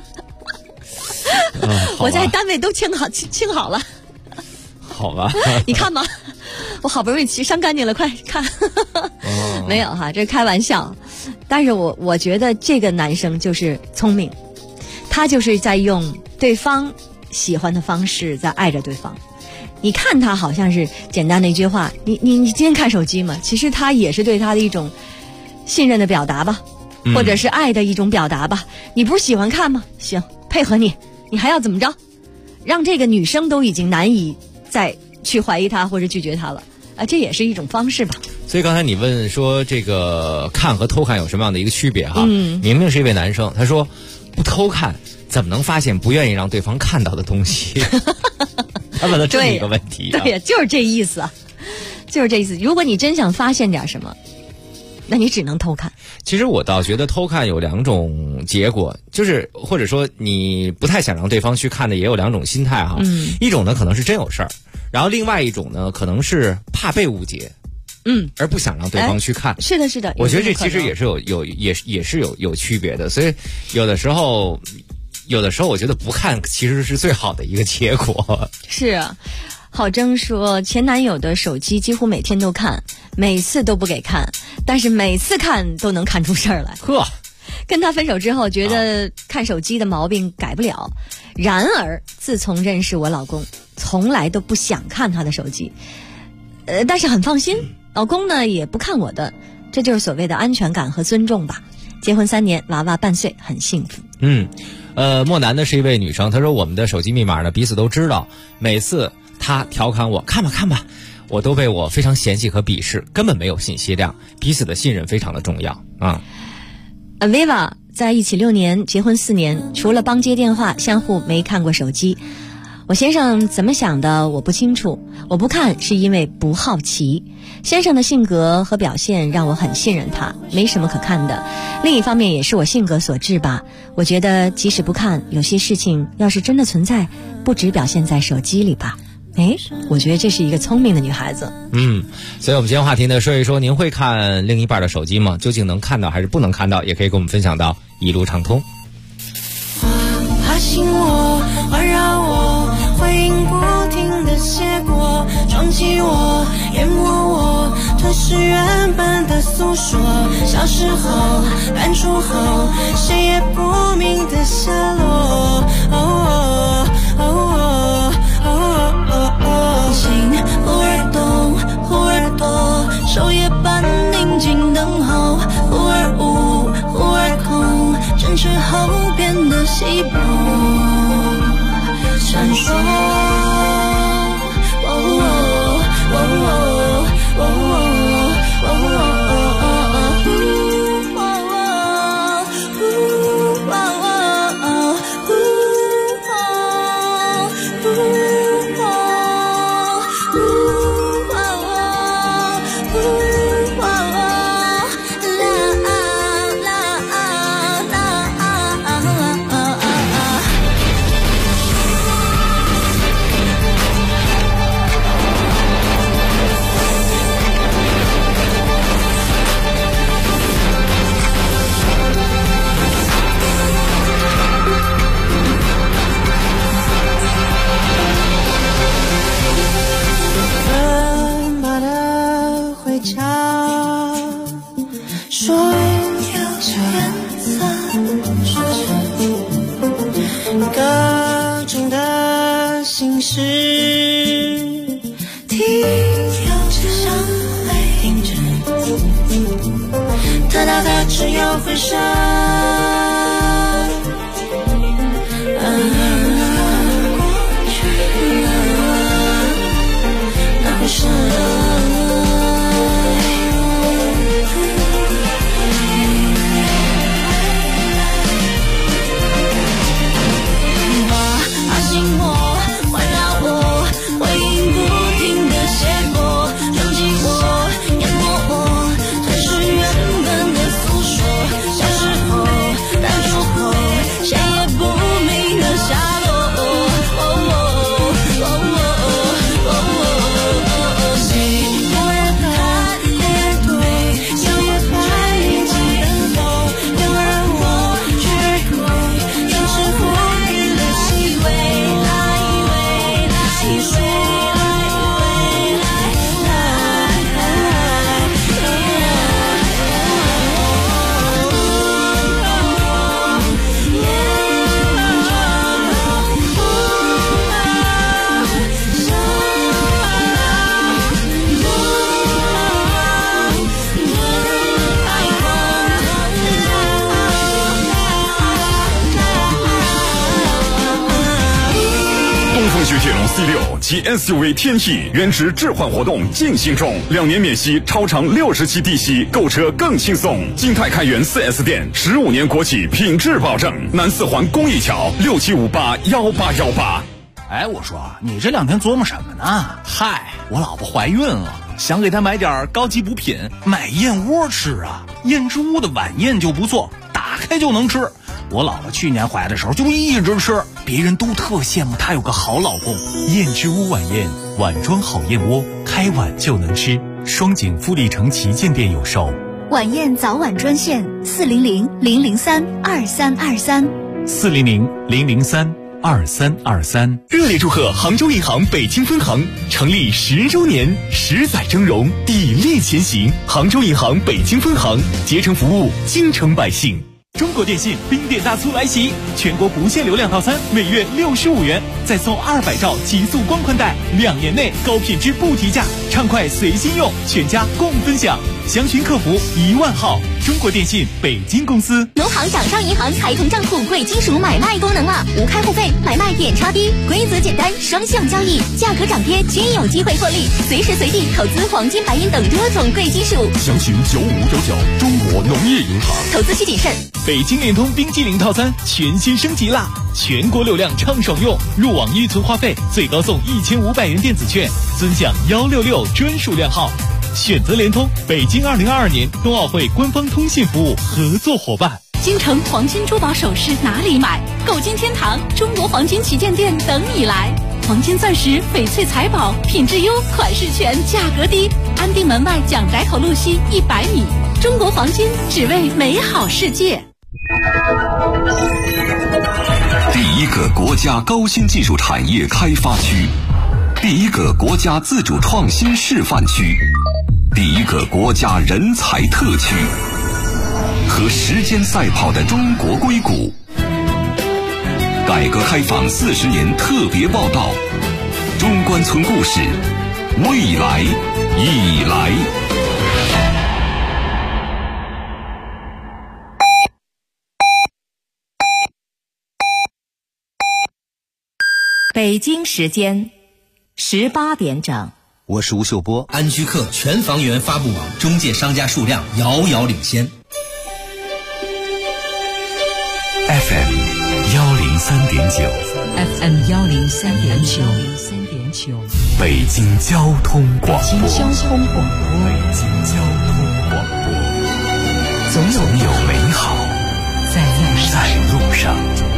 我在单位都清好了。 好吧。 你看吗？我好不容易删干净了，快看。没有哈，这是开玩笑。但是我觉得这个男生就是聪明，他就是在用对方喜欢的方式在爱着对方。你看他好像是简单的一句话，你今天看手机吗？其实他也是对他的一种信任的表达吧。或者是爱的一种表达吧。你不是喜欢看吗？行，配合你，你还要怎么着？让这个女生都已经难以再去怀疑他或者拒绝他了这也是一种方式吧。 所以刚才你问说这个看和偷看有什么样的一个区别哈？明明是一位男生，他说不偷看怎么能发现不愿意让对方看到的东西？他问了这么一个问题对呀，就是这意思就是这意思。如果你真想发现点什么，那你只能偷看。 其实我倒觉得偷看有2种结果，就是或者说你不太想让对方去看的也有2种心态哈。一种呢可能是真有事儿，然后另外一种呢可能是怕被误解，而不想让对方去看。 是的，是的。 我觉得这其实也是有区别的，所以有的时候我觉得不看其实是最好的一个结果。 是啊。郝征说前男友的手机几乎每天都看，每次都不给看，但是每次看都能看出事儿来。跟他分手之后觉得看手机的毛病改不了，然而自从认识我老公从来都不想看他的手机，但是很放心，老公呢也不看我的，这就是所谓的安全感和尊重吧。结婚3年，娃娃半岁，很幸福。 莫南呢是一位女生，她说我们的手机密码呢彼此都知道，每次他调侃我看吧，我都被我非常嫌弃和鄙视，根本没有信息量，彼此的信任非常的重要 Viva 在一起6年，结婚4年，除了帮接电话，相互没看过手机。我先生怎么想的我不清楚，我不看是因为不好奇。先生的性格和表现让我很信任他，没什么可看的。另一方面也是我性格所致吧，我觉得即使不看，有些事情要是真的存在，不只表现在手机里吧。我觉得这是一个聪明的女孩子。 所以我们今天话题呢说一说，您会看另一半的手机吗？究竟能看到还是不能看到？也可以跟我们分享到一路畅通。 爬醒我，环绕我，回应不停的结果，撞击我，淹没我，吞噬原本的诉说。小时候，搬出后，谁也不明的下落。心忽而动，忽而躲，昼夜般宁静等候，忽而无，忽而空，争执后变得稀薄，闪烁。 说各种的心事，听上听着，得到的只有回声。那回声。 C6及 SUV 天翼原值置换活动进行中，2年免息，超长60期低息，购车更轻松。金泰开元 4S 店，15年国企品质保证。南四环公益桥67581818。 哎，我说你这2天琢磨什么呢？嗨，我老婆怀孕了，想给她买点高级补品，买燕窝吃啊。燕之屋的晚宴就不错，打开就能吃。我老婆去年怀的时候就一直吃，别人都特羡慕她有个好老公。 燕之屋晚宴，碗装好燕窝，开碗就能吃。双井富力城旗舰店有售。 晚宴早晚专线 400-003-2323，400-003-2323。 热烈祝贺杭州银行北京分行成立10周年，10载峥嵘，砥砺前行。杭州银行北京分行竭诚服务京城百姓。 中国电信冰点大促来袭，全国不限流量套餐每月65元，再送200兆极速光宽带，2年内高品质不提价，畅快随心用，全家共分享。详询客服10000号。中国电信北京公司。 农行掌上银行开通账户贵金属买卖功能了，无开户费，买卖点差低，规则简单，双向交易，价格涨跌均有机会获利，随时随地投资黄金、白银等多种贵金属。 详询9599，中国农业银行。 投资需谨慎。 北京联通冰激凌套餐全新升级啦！全国流量畅爽用，入网预存话费最高送1500元电子券，尊享166专属量号。选择联通，北京2022年冬奥会官方通信服务合作伙伴。 京城黄金珠宝首饰哪里买？购金天堂中国黄金旗舰店等你来。黄金钻石、翡翠财宝，品质优，款式全，价格低。安定门外蒋宅口路西100米。中国黄金，只为美好世界。 第一个国家高新技术产业开发区，第一个国家自主创新示范区，第一个国家人才特区，和时间赛跑的中国硅谷。改革开放40年特别报道，中关村故事，未来已来。 北京时间18点整。 我是吴秀波。 安居客全房源发布网中介商家数量遥遥领先。 FM 103.9 FM 103.9 北京交通广播。 北京交通广播，总有美好在路上。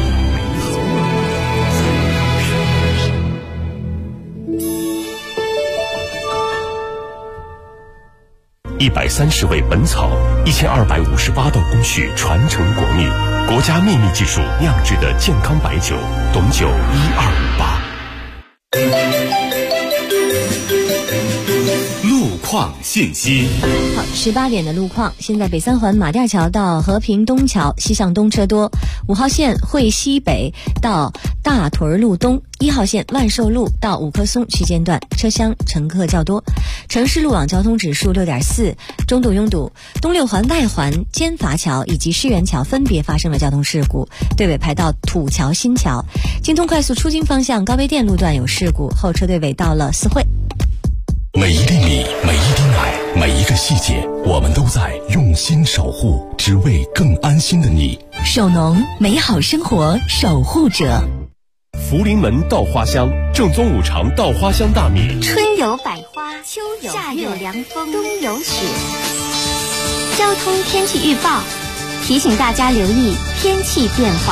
130味本草，1258道工序传承国秘，国家秘密技术酿制的健康白酒，董酒1258。 路况信息。 好，18点的路况，现在北三环马甸桥到和平东桥西向东车多，5号线惠西北到大屯路东，1号线万寿路到五棵松区间段车厢乘客较多。城市路网交通指数6.4，中度拥堵。东六环外环尖筏桥以及世园桥分别发生了交通事故，队尾排到土桥新桥。京通快速出京方向高碑店路段有事故，后车队尾到了四惠。 每一粒米，每一滴奶，每一个细节，我们都在用心守护，只为更安心的你。 首农，美好生活守护者。 福临门稻花香，正宗五常稻花香大米。 春有百花，秋有夏有凉风，冬有雪。交通天气预报提醒大家留意天气变化。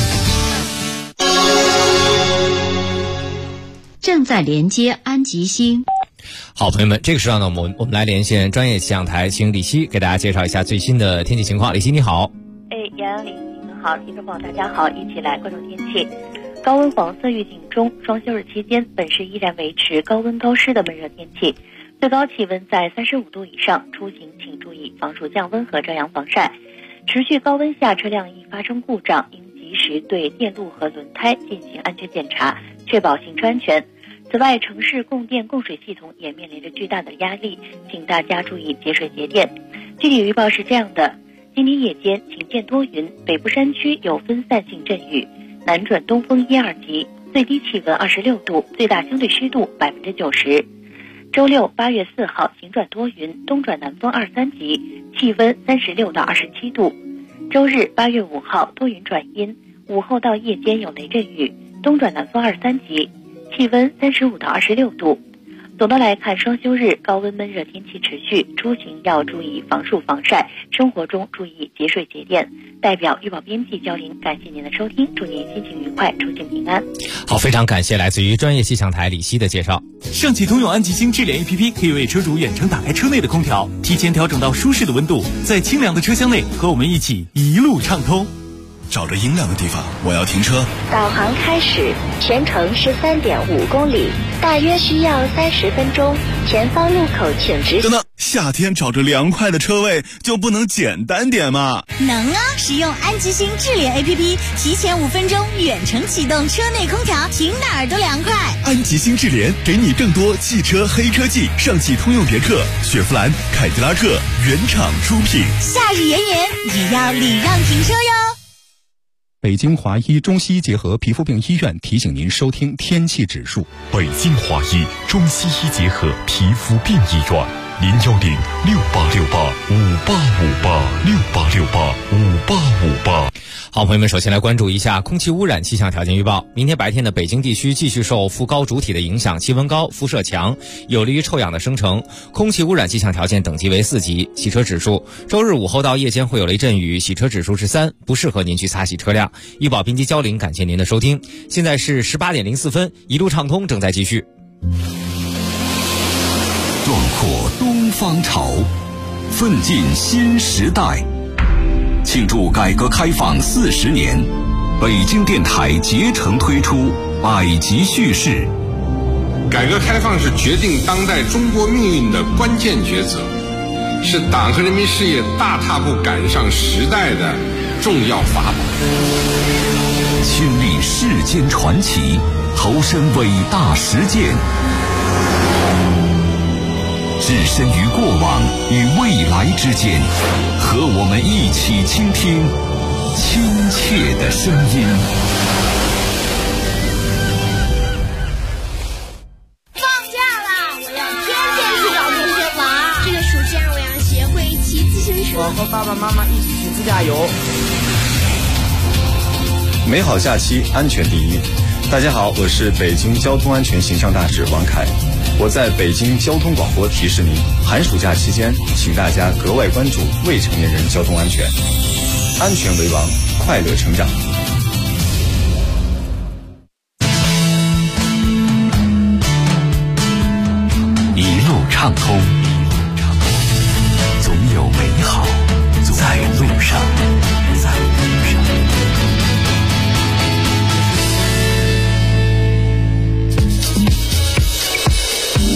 正在连接安吉星。 好，朋友们，这个时候呢，我们来连线专业气象台，请李希给大家介绍一下最新的天气情况。李希你好。 杨李您好，听众朋友大家好，一起来关注天气。高温黄色预警中，双休日期间，本市依然维持高温高湿的闷热天气，最高气温在35度以上，出行请注意防暑降温和遮阳防晒。持续高温下，车辆易发生故障，应及时对电路和轮胎进行安全检查，确保行车安全。此外，城市供电供水系统也面临着巨大的压力，请大家注意节水节电。具体预报是这样的：今天夜间晴间多云，北部山区有分散性阵雨，南转东风1、2级，最低气温26度，最大相对湿度90%。周六8月4号晴转多云，东转南风2、3级，气温36到27度。周日8月5号多云转阴，午后到夜间有雷阵雨，东转南风2、3级，气温35到26度。总的来看，双休日高温闷热天气持续，出行要注意防暑防晒，生活中注意节水节电。代表预报编辑焦林，感谢您的收听，祝您心情愉快，出行平安。 好，非常感谢来自于专业气象台李希的介绍。 上汽通用安吉星智联 APP 可以为车主远程打开车内的空调，提前调整到舒适的温度，在清凉的车厢内和我们一起一路畅通。 找着阴凉的地方，我要停车。 导航开始，全程13.5公里，大约需要30分钟。前方路口请直行。 等等，夏天找着凉快的车位就不能简单点吗？ 能啊！使用安吉星智联 APP， 提前5分钟远程启动车内空调，停哪儿都凉快。 安吉星智联给你更多汽车黑科技，上汽通用别克、雪佛兰、凯迪拉克原厂出品。 夏日炎炎，也要礼让停车哟。 北京华医中西医结合皮肤病医院提醒您收听天气指数。 北京华医中西医结合皮肤病医院，0868585858，68585858。 好，朋友们，首先来关注一下空气污染气象条件预报。明天白天的北京地区继续受副高主体的影响，气温高，辐射强，有利于臭氧的生成。空气污染气象条件等级为4级。洗车指数，周日午后到夜间会有雷阵雨，洗车指数是3，不适合您去擦洗车辆。预报编辑焦林，感谢您的收听。现在是18点04分，一路畅通正在继续。 壮阔东方潮，奋进新时代。庆祝改革开放40年，北京电台竭诚推出百集叙事。 改革开放是决定当代中国命运的关键抉择，是党和人民事业大踏步赶上时代的重要法宝。 亲历世间传奇，投身伟大实践，置身于过往与未来之间，和我们一起倾听亲切的声音。 放假啦！我要天天去找同学玩。这个暑假我要学会骑自行车。 我和爸爸妈妈一起去自驾游。 美好假期，安全第一。大家好，我是北京交通安全形象大使王凯。我在北京交通广播提示您，寒暑假期间，请大家格外关注未成年人交通安全，安全为王，快乐成长。 一路畅通，总有美好在路上。 总有美好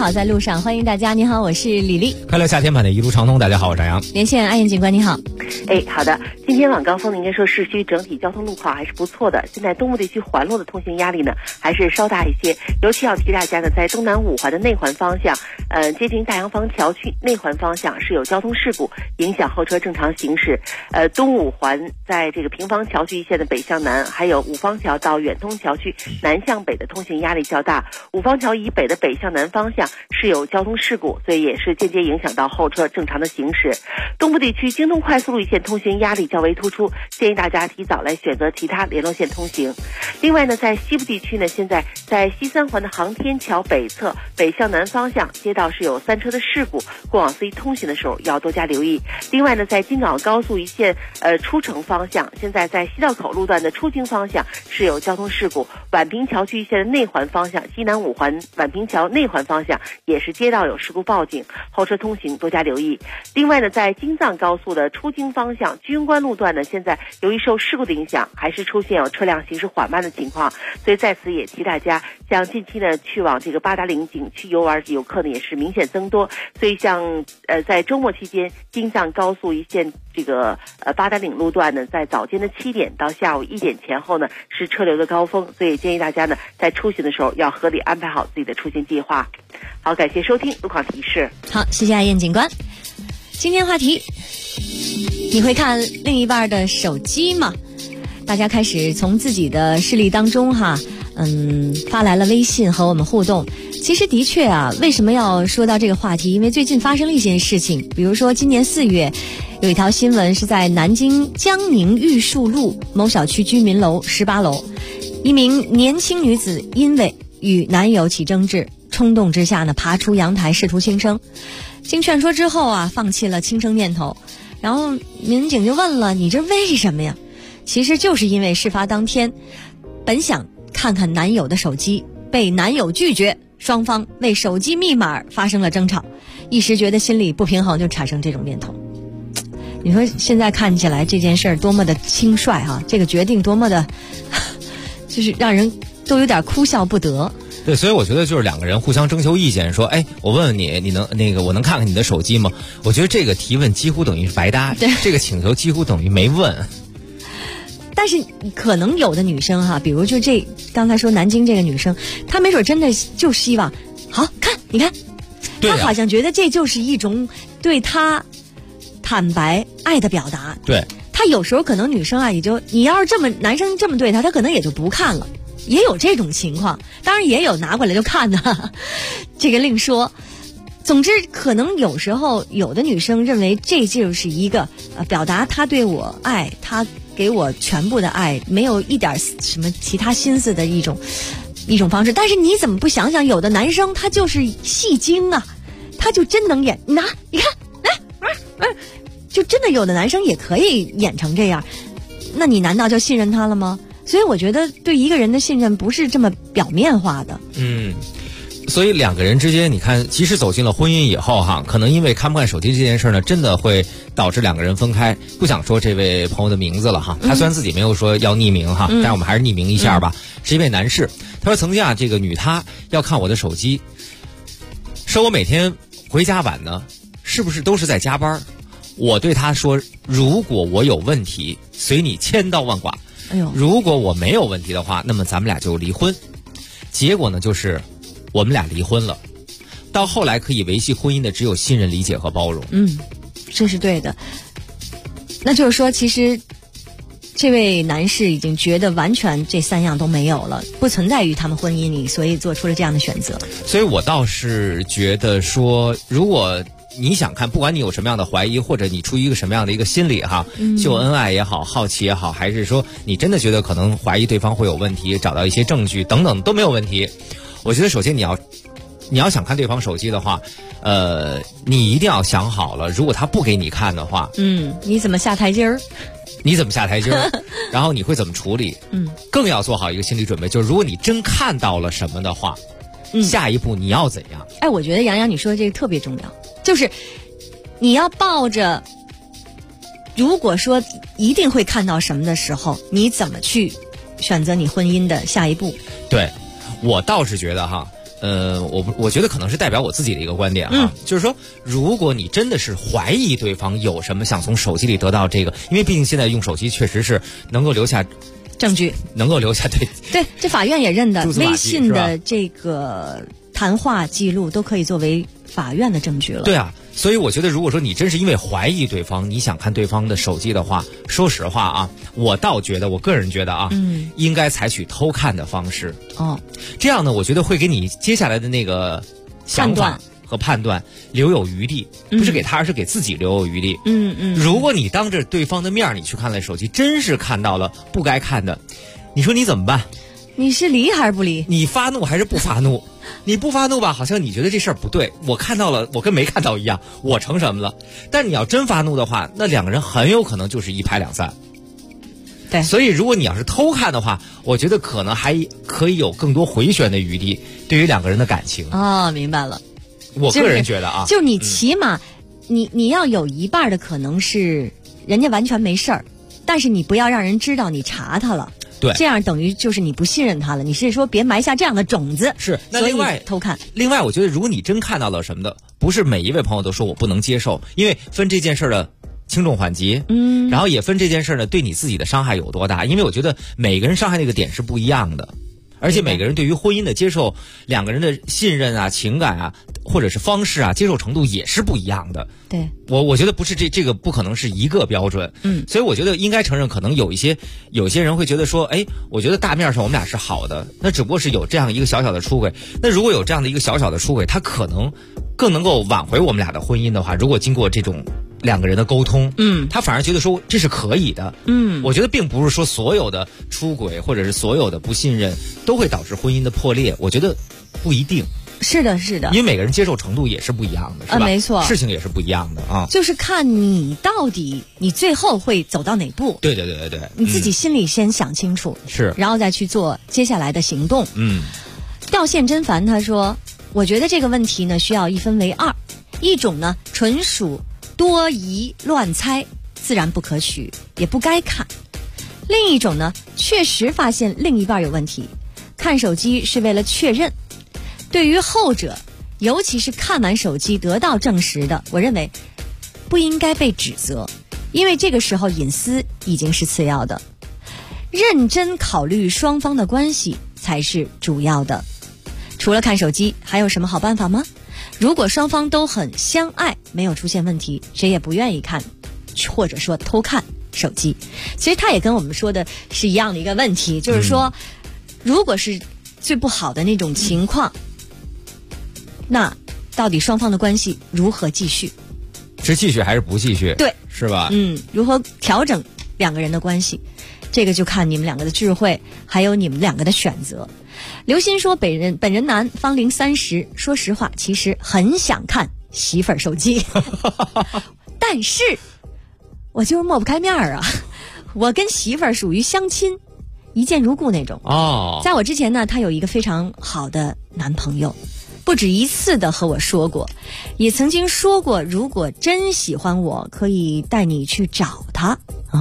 好在路上，欢迎大家。你好，我是李丽。 快乐夏天版的一路畅通，大家好，我是张扬。 连线爱燕警官，你好。 好的，今天晚高峰呢，应该说市区整体交通路况还是不错的。现在东部地区环路的通行压力呢还是稍大一些，尤其要提大家呢，在东南5环的内环方向，接近大洋坊桥区内环方向是有交通事故，影响后车正常行驶。东5环在这个平房桥区一线的北向南，还有五方桥到远通桥区南向北的通行压力较大。五方桥以北的北向南方向是有交通事故，所以也是间接影响到后车正常的行驶。东部地区京东快速路一线通行压力较为突出，建议大家提早来选择其他联络线通行。另外呢，在西部地区呢，现在在西3环的航天桥北侧北向南方向街道是有3车的事故，过往 C 通行的时候要多加留意。另外呢，在京港高速一线出城方向，现在在西道口路段的出京方向是有交通事故，宛平桥区一线的内环方向，西南5环宛平桥内环方向也是街道有事故报警，后车通行多加留意。另外呢，在京藏高速的出京方向居庸关路段呢，现在由于受事故的影响，还是出现有车辆行驶缓慢的情况，所以在此也提大家，像近期呢去往这个八达岭景区游玩游客呢也是明显增多，所以像在周末期间，京藏高速一线这个八达岭路段呢，在早间的7点到下午1点前后呢是车流的高峰，所以建议大家呢在出行的时候要合理安排好自己的出行计划。好，感谢收听路况提示。 好，谢谢爱燕警官。今天话题，你会看另一半的手机吗？大家开始从自己的事例当中发来了微信和我们互动。其实的确啊，为什么要说到这个话题？因为最近发生了一件事情，比如说今年4月，有一条新闻是在南京江宁玉树路某小区居民楼18楼，一名年轻女子因为与男友起争执，冲动之下呢，爬出阳台试图轻生。经劝说之后啊，放弃了轻生念头。然后民警就问了，你这为什么呀？其实就是因为事发当天，本想看看男友的手机，被男友拒绝，双方为手机密码发生了争吵，一时觉得心里不平衡，就产生这种念头。你说现在看起来这件事儿多么的轻率啊，这个决定多么的就是让人都有点哭笑不得。 对，所以我觉得就是两个人互相征求意见，说，我问问你，你能我能看看你的手机吗？我觉得这个提问几乎等于是白搭，这个请求几乎等于没问。 但是可能有的女生比如就刚才说南京这个女生，她没准真的就希望，好看，你看，她好像觉得这就是一种对她坦白爱的表达。 对， 她有时候可能女生也就你要是男生这么对她，她可能也就不看了。也有这种情况，当然也有拿过来就看的，这个另说。总之，可能有时候有的女生认为这就是一个表达她对我爱，她给我全部的爱，没有一点什么其他心思的一种方式。但是你怎么不想想，有的男生他就是戏精啊，他就真能演。你看，就真的有的男生也可以演成这样，那你难道就信任他了吗？所以我觉得对一个人的信任不是这么表面化的。 所以两个人之间，你看，即使走进了婚姻以后可能因为看不看手机这件事呢，真的会导致两个人分开。不想说这位朋友的名字了他虽然自己没有说要匿名但是我们还是匿名一下吧。是一位男士，他说曾经这个女他要看我的手机，说我每天回家晚呢，是不是都是在加班？我对他说，如果我有问题，随你千刀万剐。如果我没有问题的话，那么咱们俩就离婚。结果呢，就是我们俩离婚了。到后来可以维系婚姻的只有信任、理解和包容。 这是对的。那就是说，其实这位男士已经觉得完全这3样都没有了，不存在于他们婚姻里，所以做出了这样的选择。 所以我倒是觉得说，如果你想看，不管你有什么样的怀疑，或者你出于一个什么样的一个心理秀恩爱也好，好奇也好，还是说你真的觉得可能怀疑对方会有问题，找到一些证据等等都没有问题。我觉得首先你要想看对方手机的话，你一定要想好了，如果他不给你看的话， 你怎么下台阶儿？ 然后你会怎么处理？更要做好一个心理准备，就是如果你真看到了什么的话，下一步你要怎样？ 我觉得杨洋你说的这个特别重要，就是你要抱着如果说一定会看到什么的时候，你怎么去选择你婚姻的下一步？ 对，我倒是觉得我觉得可能是代表我自己的一个观点啊，就是说，如果你真的是怀疑对方有什么想从手机里得到这个，因为毕竟现在用手机确实是能够留下证据， 能够留下对， 这法院也认的，微信是的这个谈话记录都可以作为法院的证据了。 对啊，所以我觉得，如果说你真是因为怀疑对方，你想看对方的手机的话，说实话啊，我个人觉得啊，应该采取偷看的方式。这样呢，我觉得会给你接下来的那个想法和判断留有余地，不是给他，而是给自己留有余地。如果你当着对方的面你去看了手机，真是看到了不该看的，你说你怎么办？ 你是离还是不离？ 你发怒还是不发怒？你不发怒吧，好像你觉得这事儿不对，我看到了，我跟没看到一样，我成什么了？但你要真发怒的话，那两个人很有可能就是一拍两散。 对， 所以如果你要是偷看的话，我觉得可能还可以有更多回旋的余地，对于两个人的感情。 明白了。 我个人觉得啊， 就你起码，你要有一半的可能是人家完全没事儿，但是你不要让人知道你查他了。 对， 这样等于就是你不信任他了。你是说别埋下这样的种子。 是，那另外偷看。 另外，我觉得如果你真看到了什么的，不是每一位朋友都说我不能接受，因为分这件事的轻重缓急，然后也分这件事呢对你自己的伤害有多大，因为我觉得每个人伤害那个点是不一样的。而且每个人对于婚姻的接受，两个人的信任啊、情感啊，或者是方式啊、接受程度也是不一样的。 对， 我觉得不是这个不可能是一个标准。所以我觉得应该承认，可能有些人会觉得说，我觉得大面上我们俩是好的，那只不过是有这样一个小小的出轨。那如果有这样的一个小小的出轨，他可能更能够挽回我们俩的婚姻的话，如果经过这种两个人的沟通，他反而觉得说这是可以的。我觉得并不是说所有的出轨或者是所有的不信任都会导致婚姻的破裂，我觉得不一定。 是的， 因为每个人接受程度也是不一样的，是吧？ 没错， 事情也是不一样的啊。 就是看你到底你最后会走到哪步。 对， 你自己心里先想清楚， 是， 然后再去做接下来的行动。掉线真烦他说，我觉得这个问题呢需要一分为二，一种呢纯属多疑乱猜，自然不可取，也不该看；另一种呢，确实发现另一半有问题，看手机是为了确认。对于后者，尤其是看完手机得到证实的，我认为不应该被指责，因为这个时候隐私已经是次要的，认真考虑双方的关系才是主要的。除了看手机，还有什么好办法吗？如果双方都很相爱，没有出现问题，谁也不愿意看或者说偷看手机。其实他也跟我们说的是一样的一个问题，就是说如果是最不好的那种情况，那到底双方的关系如何继续？ 是继续还是不继续？ 对， 是吧？ 如何调整两个人的关系，这个就看你们两个的智慧，还有你们两个的选择。刘鑫说，本人男，芳龄30，说实话，其实很想看媳妇儿手机，但是我就是抹不开面儿啊。我跟媳妇儿属于相亲，一见如故那种。在我之前呢，她有一个非常好的男朋友，不止一次的和我说过，也曾经说过，如果真喜欢我，可以带你去找他。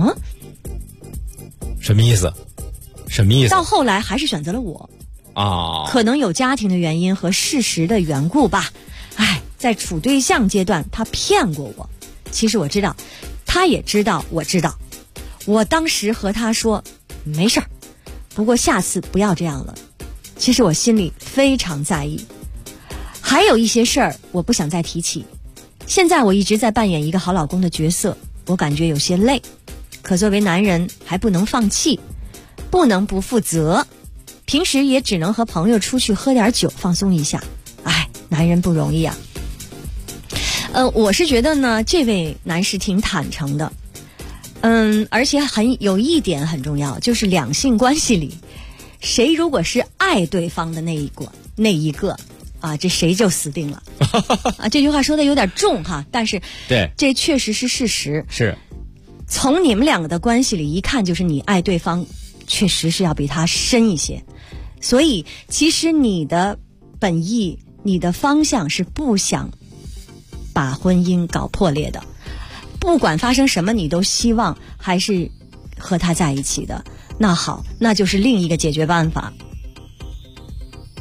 什么意思？ 到后来还是选择了我。可能有家庭的原因和事实的缘故吧。在处对象阶段，他骗过我。其实我知道，他也知道，我知道。我当时和他说，没事儿，不过下次不要这样了。其实我心里非常在意，还有一些事儿我不想再提起。现在我一直在扮演一个好老公的角色，我感觉有些累，可作为男人还不能放弃，不能不负责。平时也只能和朋友出去喝点酒放松一下。男人不容易啊。我是觉得呢，这位男士挺坦诚的。而且有一点很重要，就是两性关系里，谁如果是爱对方的那一个这谁就死定了。这句话说的有点重哈，但是对， 这确实是事实。 是从你们两个的关系里一看，就是你爱对方确实是要比他深一些。所以其实你的本意，你的方向是不想把婚姻搞破裂的，不管发生什么你都希望还是和他在一起的。那好，那就是另一个解决办法。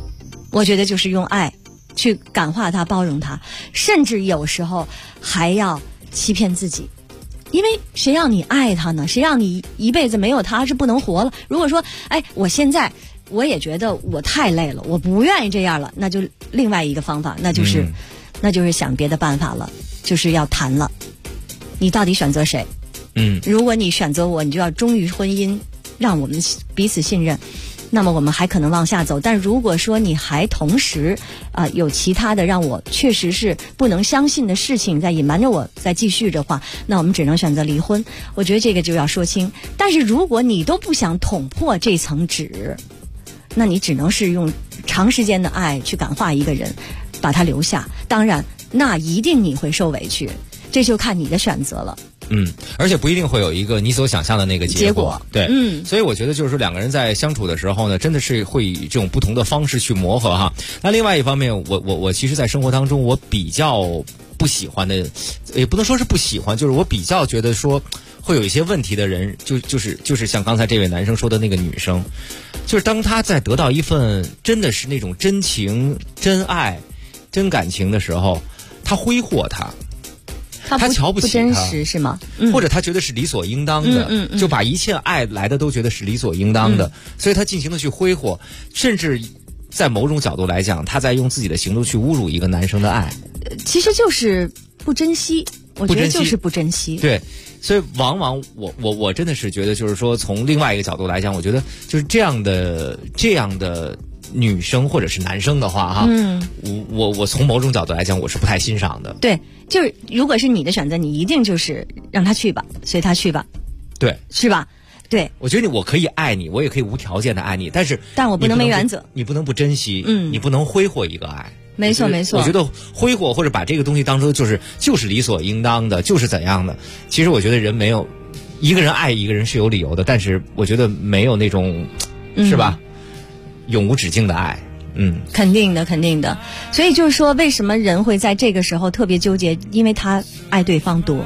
我觉得就是用爱去感化他、包容他，甚至有时候还要欺骗自己。因为谁让你爱他呢？谁让你一辈子没有他是不能活了？如果说，我现在我也觉得我太累了，我不愿意这样了，那就另外一个方法，那就是想别的办法了，就是要谈了。你到底选择谁？如果你选择我，你就要忠于婚姻，让我们彼此信任，那么我们还可能往下走。但如果说你还同时有其他的让我确实是不能相信的事情在隐瞒着我在继续的话，那我们只能选择离婚。我觉得这个就要说清。但是如果你都不想捅破这层纸，那你只能是用长时间的爱去感化一个人，把他留下。当然那一定你会受委屈，这就看你的选择了。 而且不一定会有一个你所想象的那个结果。对，所以我觉得就是说两个人在相处的时候呢，真的是会以这种不同的方式去磨合哈。那另外一方面，我其实在生活当中我比较不喜欢的，也不能说是不喜欢，就是我比较觉得说会有一些问题的人，就是像刚才这位男生说的那个女生，就是当他在得到一份真的是那种真情、真爱、真感情的时候，他挥霍他瞧不起他， 不真实是吗？ 或者他觉得是理所应当的，就把一切爱来的都觉得是理所应当的，所以他尽情的去挥霍，甚至在某种角度来讲，他在用自己的行动去侮辱一个男生的爱， 其实就是不珍惜。我觉得就是不珍惜。 对，所以往往我真的是觉得，就是说从另外一个角度来讲，我觉得就是这样的女生或者是男生的话哈，我从某种角度来讲，我是不太欣赏的。 对，就是如果是你的选择，你一定就是让他去吧，随他去吧， 对， 是吧？对， 我觉得我可以爱你，我也可以无条件的爱你，但我不能没原则， 你不能不珍惜，你不能挥霍一个爱。 没错没错， 我觉得挥霍或者把这个东西当成就是理所应当的，就是怎样的。其实我觉得人没有一个人爱一个人是有理由的，但是我觉得没有那种是吧？永无止境的爱。 肯定的。所以就是说，为什么人会在这个时候特别纠结？因为他爱对方多。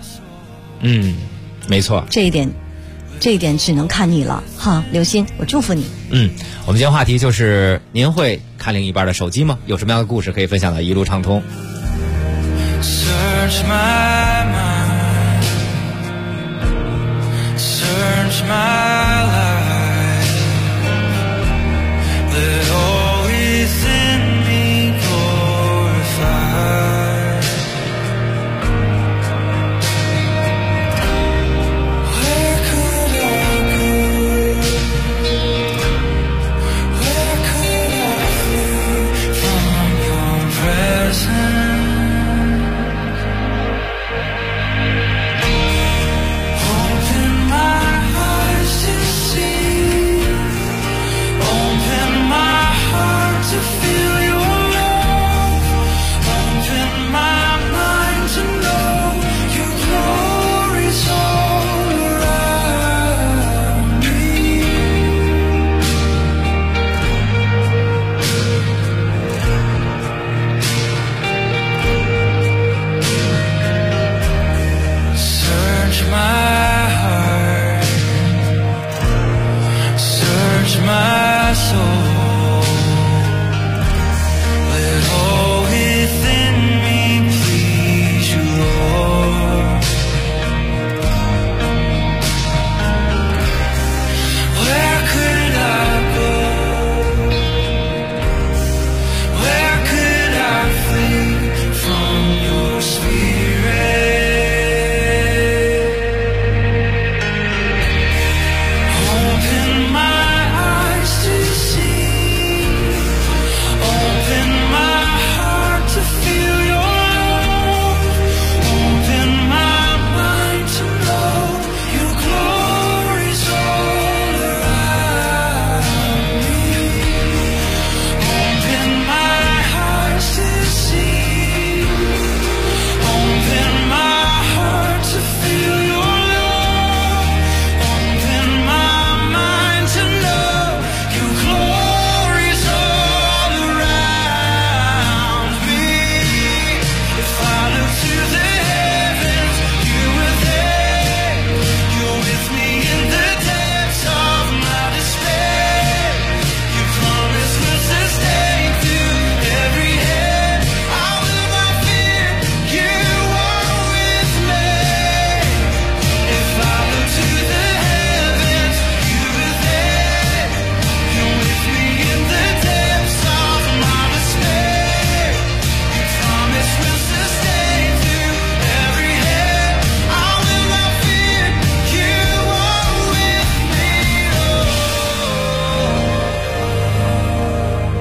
没错。 这一点只能看你了哈，刘鑫，我祝福你。 我们今天话题就是您会看另一半的手机吗？有什么样的故事可以分享到一路畅通。 Search my mind, search my life, let all within me glorify. Where could I go? Where could I flee from your presence?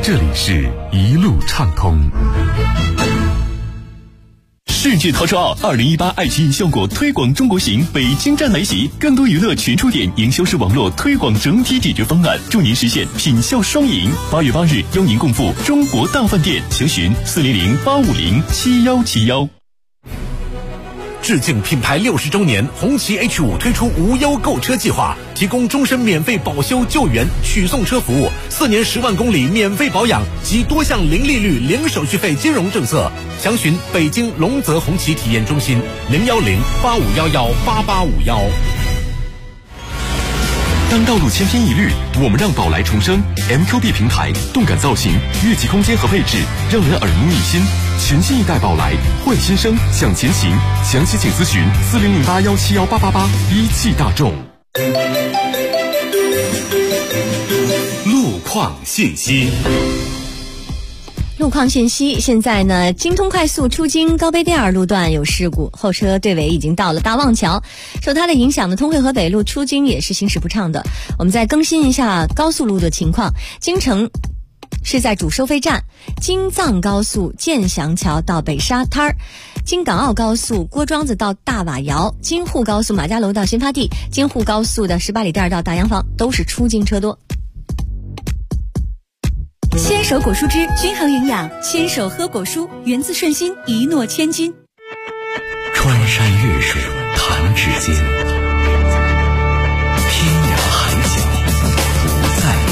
这里是一路畅通。 世界淘车奥2018爱奇艺效果推广中国行北京站来袭，更多娱乐全触点，营销式网络推广整体解决方案，助您实现品效双赢。8月8日，邀您共赴中国大饭店，详询400-850-7171。 致敬品牌60周年，红旗 H5 推出无忧购车计划，提供终身免费保修救援取送车服务，4年10万公里免费保养及多项零利率零手续费金融政策。详询北京龙泽红旗体验中心010-8511-8851。 当道路千篇一律，我们让宝来重生。MQB 平台，动感造型，越级空间和配置，让人耳目一新。全新一代宝来，换新生，向前行。详细请咨询4008171888。一汽大众。 路况信息。 路况信息，现在呢，京通快速出京高碑店2路段有事故，后车队尾已经到了大望桥，受它的影响呢，通惠河北路出京也是行驶不畅的。我们再更新一下高速路的情况，京城是在主收费站，京藏高速建祥桥到北沙滩儿，京港澳高速郭庄子到大瓦窑，京沪高速马家楼到新发地，京沪高速的18里店到大洋坊都是出京车多。 牵手果蔬汁均衡营养，牵手喝果蔬，源自顺心，一诺千金。 穿山越水弹指间，天涯海角不再远。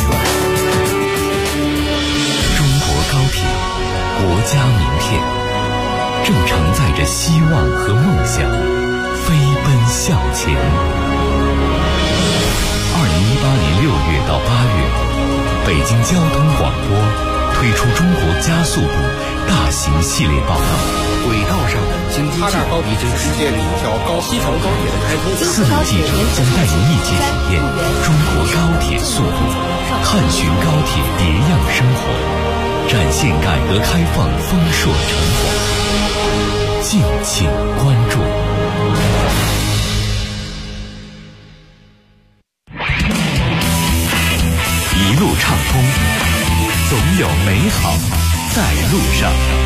中国高铁，国家名片，正承载着希望和梦想，飞奔向前。2018年6月到8月，北京交通广播推出中国加速度大型系列报道， 轨道上的经济计划已经实现了一条西长高铁的开通。 4名记者将带您一起体验中国高铁速度，探寻高铁别样生活，展现改革开放丰硕成果。敬请关注。一路畅通，总有美好在路上。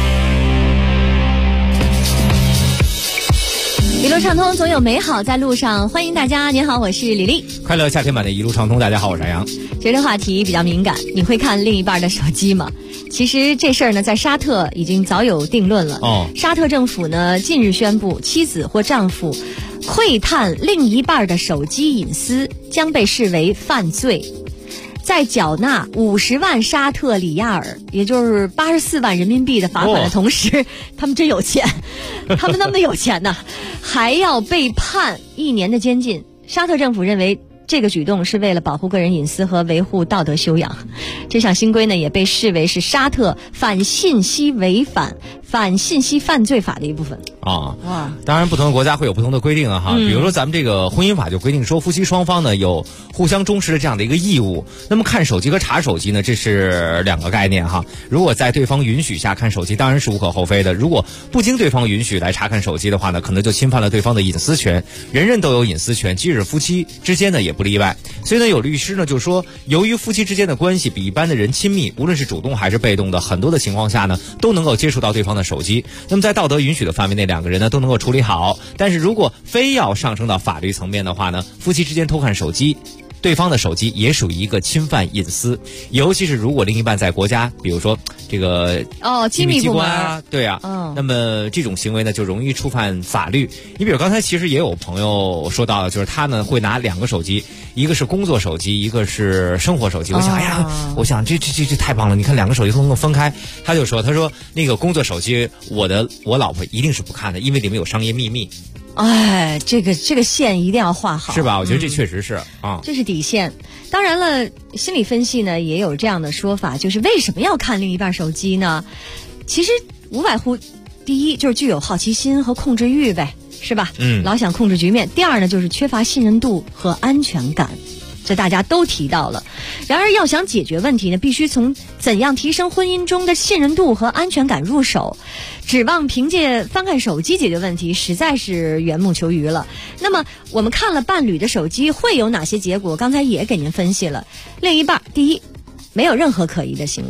一路畅通，总有美好在路上。欢迎大家，您好，我是李丽。 快乐夏天版的一路畅通，大家好，我是杨。 这个话题比较敏感，你会看另一半的手机吗？其实这事儿呢，在沙特已经早有定论了。沙特政府呢，近日宣布，妻子或丈夫窥探另一半的手机隐私将被视为犯罪。在缴纳50万沙特里亚尔，也就是84万人民币的罚款的同时，他们真有钱，他们那么有钱呢，还要被判1年的监禁。沙特政府认为这个举动是为了保护个人隐私和维护道德修养。这项新规呢，也被视为是沙特反信息犯罪法的一部分。 当然不同的国家会有不同的规定啊哈。比如说咱们这个婚姻法就规定说，夫妻双方呢有互相忠实的这样的一个义务。那么看手机和查手机呢，这是2个概念哈。如果在对方允许下看手机，当然是无可厚非的。如果不经对方允许来查看手机的话呢，可能就侵犯了对方的隐私权。人人都有隐私权，即使夫妻之间呢也不例外。所以呢，有律师呢就说，由于夫妻之间的关系比一般的人亲密，无论是主动还是被动的，很多的情况下呢都能够接触到对方的手机。那么在道德允许的范围内，2个人呢都能够处理好。但是如果非要上升到法律层面的话呢，夫妻之间偷看手机，对方的手机也属于一个侵犯隐私，尤其是如果另一半在国家，比如说这个机密机关啊，对啊，那么这种行为呢就容易触犯法律。你比如刚才其实也有朋友说到了，就是他呢会拿2个手机，一个是工作手机，一个是生活手机。我想这太棒了，你看2个手机都能够分开。他说那个工作手机我老婆一定是不看的，因为里面有商业秘密。 这个线一定要画好， 是吧？我觉得这确实是这是底线。当然了，心理分析呢也有这样的说法，就是为什么要看另一半手机呢？其实无外乎，第一就是具有好奇心和控制欲呗，是吧？老想控制局面。第二呢，就是缺乏信任度和安全感。这大家都提到了。然而要想解决问题呢，必须从怎样提升婚姻中的信任度和安全感入手。指望凭借翻看手机解决问题，实在是缘木求鱼了。那么我们看了伴侣的手机会有哪些结果？刚才也给您分析了。另一半，第一，没有任何可疑的行为。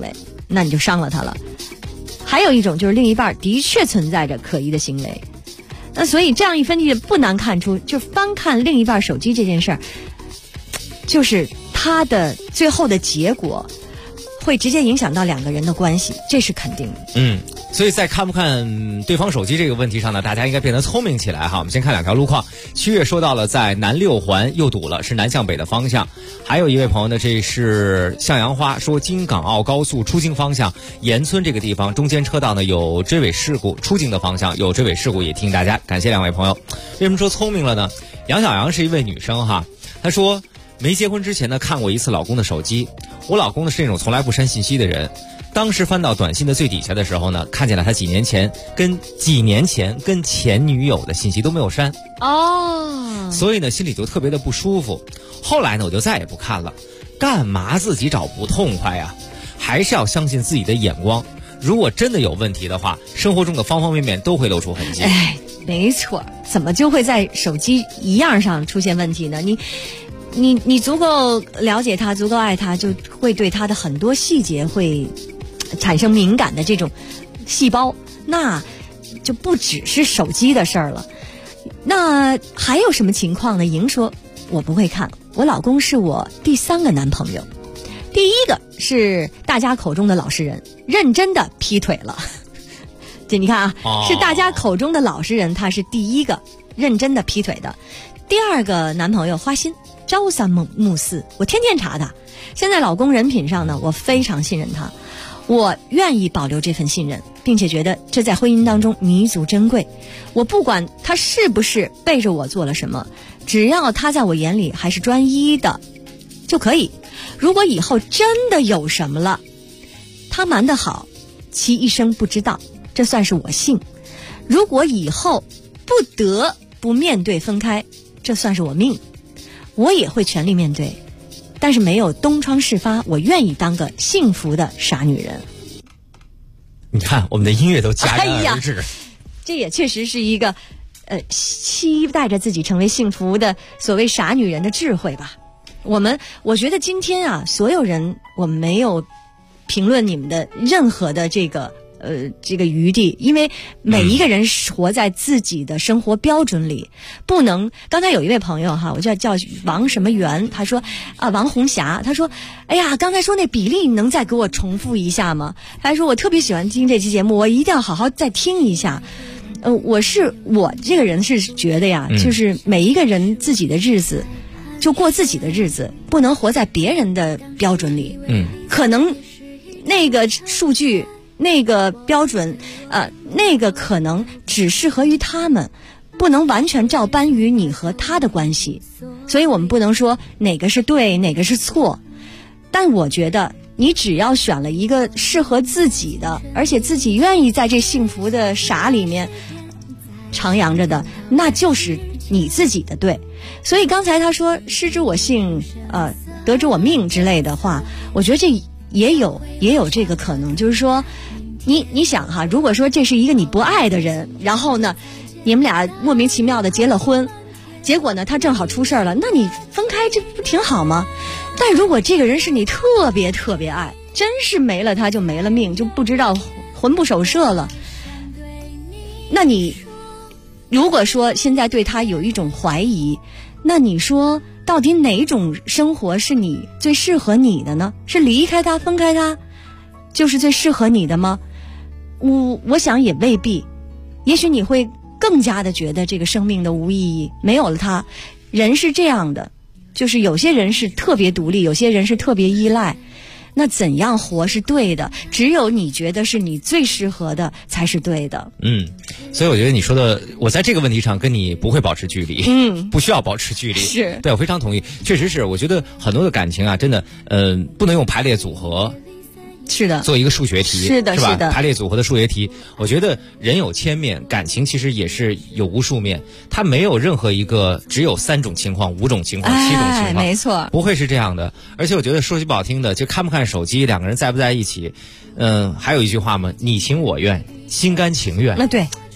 那你就伤了他了。还有一种就是另一半的确存在着可疑的行为，那所以这样一分析不难看出，就翻看另一半手机这件事儿，就是他的最后的结果会直接影响到两个人的关系，这是肯定的。 所以在看不看对方手机这个问题上呢，大家应该变得聪明起来哈。我们先看两条路况。7月说到了在南6环又堵了，是南向北的方向。还有一位朋友呢，这是向阳花说京港澳高速出京方向盐村这个地方中间车道呢有追尾事故，出京的方向有追尾事故，也提醒大家。感谢两位朋友。为什么说聪明了呢？杨小杨是一位女生哈，她说没结婚之前呢看过一次老公的手机，我老公呢是那种从来不删信息的人。当时翻到短信的最底下的时候呢，看见了他几年前跟前女友的信息都没有删所以呢心里就特别的不舒服。后来呢我就再也不看了，干嘛自己找不痛快呀？还是要相信自己的眼光，如果真的有问题的话，生活中的方方面面都会露出痕迹。 没错，怎么就会在手机一样上出现问题呢？你足够了解他，足够爱他，就会对他的很多细节会产生敏感的这种细胞，那就不只是手机的事儿了。那还有什么情况呢？莹说我不会看，我老公是我第3个男朋友。第一个是大家口中的老实人，认真的劈腿了。这你看啊，是大家口中的老实人，他是第一个认真的劈腿的。第2个男朋友花心，朝三暮四，我天天查他。现在老公人品上呢，我非常信任他，我愿意保留这份信任，并且觉得这在婚姻当中弥足珍贵。我不管他是不是背着我做了什么，只要他在我眼里还是专一的就可以。如果以后真的有什么了，他瞒得好，其一生不知道，这算是我幸。如果以后不得不面对分开，这算是我命，我也会全力面对，但是没有东窗事发，我愿意当个幸福的傻女人。 你看我们的音乐都戛然而止， 这也确实是一个期待着自己成为幸福的所谓傻女人的智慧吧。我觉得今天啊，所有人我们没有评论你们的任何的这个余地，因为每一个人活在自己的生活标准里，不能。刚才有一位朋友哈，我叫王什么元，他说王红霞，他说哎呀，刚才说那比例你能再给我重复一下吗？他说我特别喜欢听这期节目，我一定要好好再听一下。我这个人是觉得呀，就是每一个人自己的日子就过自己的日子，不能活在别人的标准里。可能那个数据那个标准那个可能只适合于他们，不能完全照搬于你和他的关系。所以我们不能说哪个是对哪个是错，但我觉得你只要选了一个适合自己的，而且自己愿意在这幸福的傻里面徜徉着的，那就是你自己的对。所以刚才他说失之我幸得之我命之类的话，我觉得这也有这个可能。就是说你想哈，如果说这是一个你不爱的人，然后呢你们俩莫名其妙的结了婚，结果呢他正好出事了，那你分开这不挺好吗？但如果这个人是你特别特别爱，真是没了他就没了命，就不知道魂不守舍了，那你如果说现在对他有一种怀疑，那你说到底哪种生活是你最适合你的呢？是离开他分开他就是最适合你的吗？我想也未必。也许你会更加的觉得这个生命的无意义，没有了他。人是这样的，就是有些人是特别独立，有些人是特别依赖，那怎样活是对的，只有你觉得是你最适合的才是对的。 所以我觉得你说的，我在这个问题上跟你不会保持距离，不需要保持距离。 是， 对，我非常同意。确实是，我觉得很多的感情啊，真的不能用排列组合是的做一个数学题， 是的， 是吧？ 是的， 排列组合的数学题，我觉得人有千面，感情其实也是有无数面，它没有任何一个只有3种情况、5种情况、7种情况， 没错， 不会是这样的。而且我觉得说句不好听的，就看不看手机，两个人在不在一起，还有一句话嘛，你情我愿，心甘情愿。 对。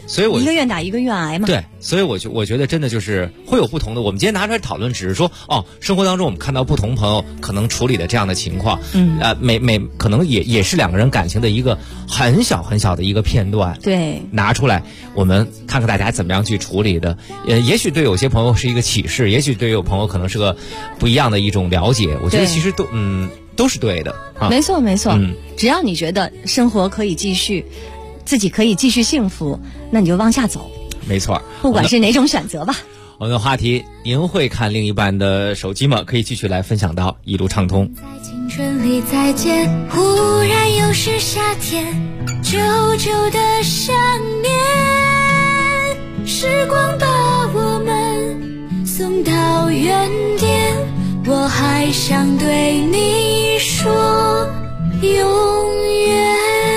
所以我一个愿打一个愿挨嘛。 对，所以我觉得真的就是会有不同的。我们今天拿出来讨论，只是说生活当中我们看到不同朋友可能处理的这样的情况，可能也是两个人感情的一个很小很小的一个片段。 对， 拿出来我们看看大家怎么样去处理的。也许对有些朋友是一个启示，也许对有朋友可能是个不一样的一种了解。我觉得其实都是对的啊。 没错没错，只要你觉得生活可以继续，自己可以继续幸福，那你就往下走。 没错， 不管是哪种选择吧。 我们的话题，您会看另一半的手机吗？可以继续来分享到一路畅通。 在青春里再见，忽然又是夏天，久久的想念，时光把我们送到原点，我还想对你说永远。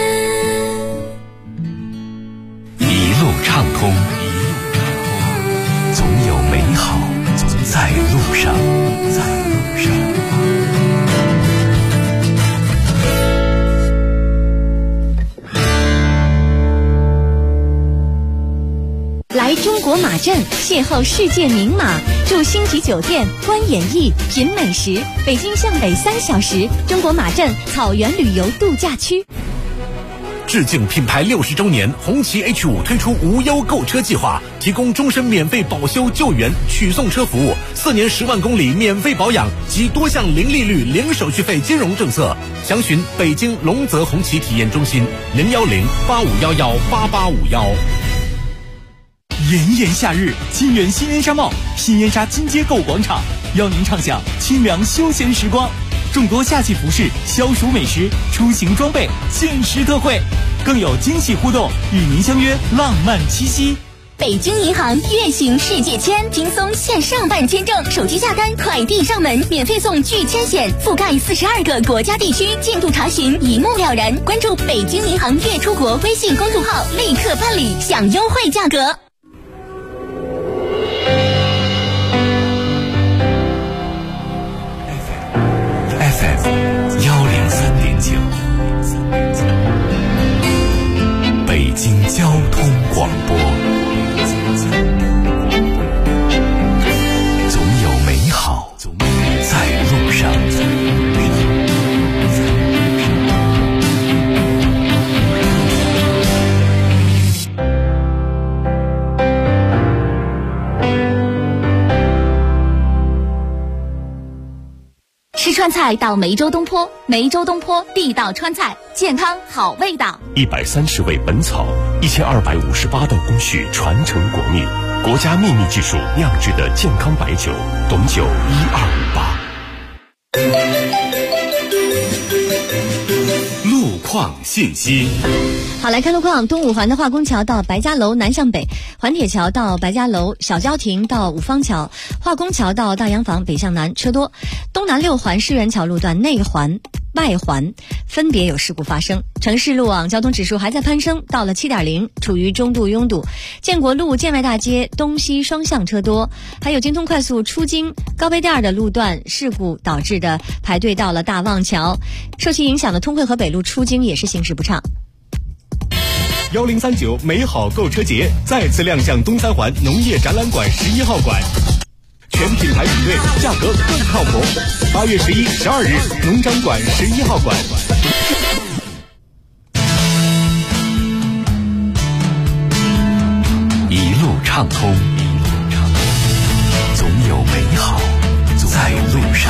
一路畅通，总有美好在路上， 来中国马镇邂逅世界名马，住星级酒店，观演艺，品美食。北京向北3小时，中国马镇草原旅游度假区。 致敬品牌60周年，红旗 H5 推出无忧购车计划，提供终身免费保修救援取送车服务，4年10万公里免费保养及多项零利率零手续费金融政策。详询北京龙泽红旗体验中心010-8511-8851。 炎炎夏日，金源新燕莎帽新燕莎金街购物广场邀您畅享清凉休闲时光，众多夏季服饰、消暑美食、出行装备限时特惠，更有惊喜互动，与您相约浪漫七夕。 北京银行月行世界签，轻松线上办签证，手机下单，快递上门，免费送拒签险，覆盖42个国家地区，进度查询一目了然。关注北京银行月出国微信公众号，立刻办理，享优惠价格。 FM103.9，北京交通广播，总有美好在路上。 吃川菜到梅州东坡，梅州东坡地道川菜，健康好味道。 130味本草，1258道工序传承国秘，国家秘密技术酿制的健康白酒，董酒1258。 路况信息。 好，来看路况。东五环的化工桥到白家楼南向北，环铁桥到白家楼，小郊亭到五方桥，化工桥到大洋坊北向南车多。东南六环世园桥路段内环、外环分别有事故发生。城市路网交通指数还在攀升，到了7.0，处于中度拥堵。建国路建外大街东西双向车多，还有京通快速出京高碑店的路段事故导致的排队到了大望桥。受其影响的通惠河北路出京也是行驶不畅。 1039美好购车节再次亮相东三环农业展览馆11号馆，全品牌比对，价格更靠谱。8月11、12日，农展馆11号馆。 一路畅通，总有美好在路上。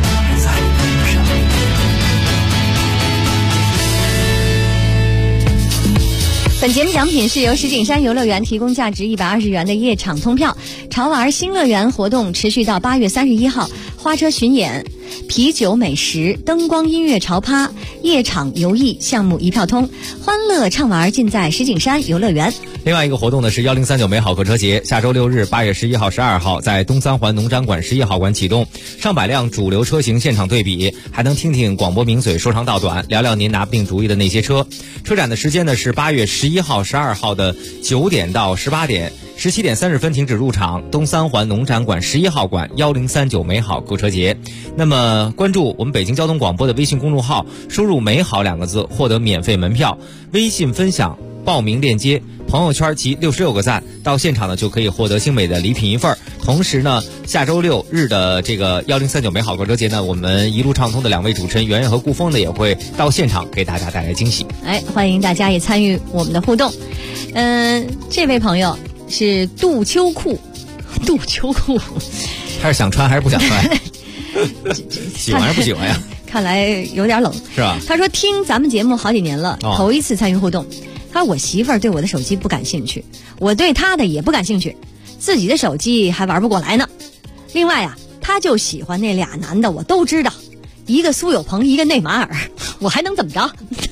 本节目奖品是由石景山游乐园提供价值120元的夜场通票，潮玩新乐园活动持续到8月31号，花车巡演、啤酒美食、灯光音乐潮趴、夜场游艺项目一票通，欢乐畅玩尽在石景山游乐园。 另外一个活动呢是1039美好购车节，下周6日8月11号、12号在东三环农展馆11号馆启动，上百辆主流车型现场对比，还能听听广播名嘴说长道短，聊聊您拿不定主意的那些车。车展的时间呢是8月11号、12号的9点到18点，17点30分停止入场。东三环农展馆11号馆1039美好购车节。那么关注我们北京交通广播的微信公众号，输入美好2个字获得免费门票，微信分享报名链接朋友圈及66个赞，到现场呢就可以获得精美的礼品一份。同时呢，下周6日的这个1039美好购车节呢，我们一路畅通的2位主持人圆圆和顾峰呢也会到现场给大家带来惊喜。 欢迎大家也参与我们的互动。这位朋友是杜秋裤， 他是想穿还是不想穿？喜欢还是不喜欢呀？ 看来有点冷， 是吧？ 他说听咱们节目好几年了，头一次参与互动。他说我媳妇儿对我的手机不感兴趣，我对她的也不感兴趣，自己的手机还玩不过来呢。另外啊，他就喜欢那俩男的，我都知道，一个苏有朋，一个内马尔，我还能怎么着？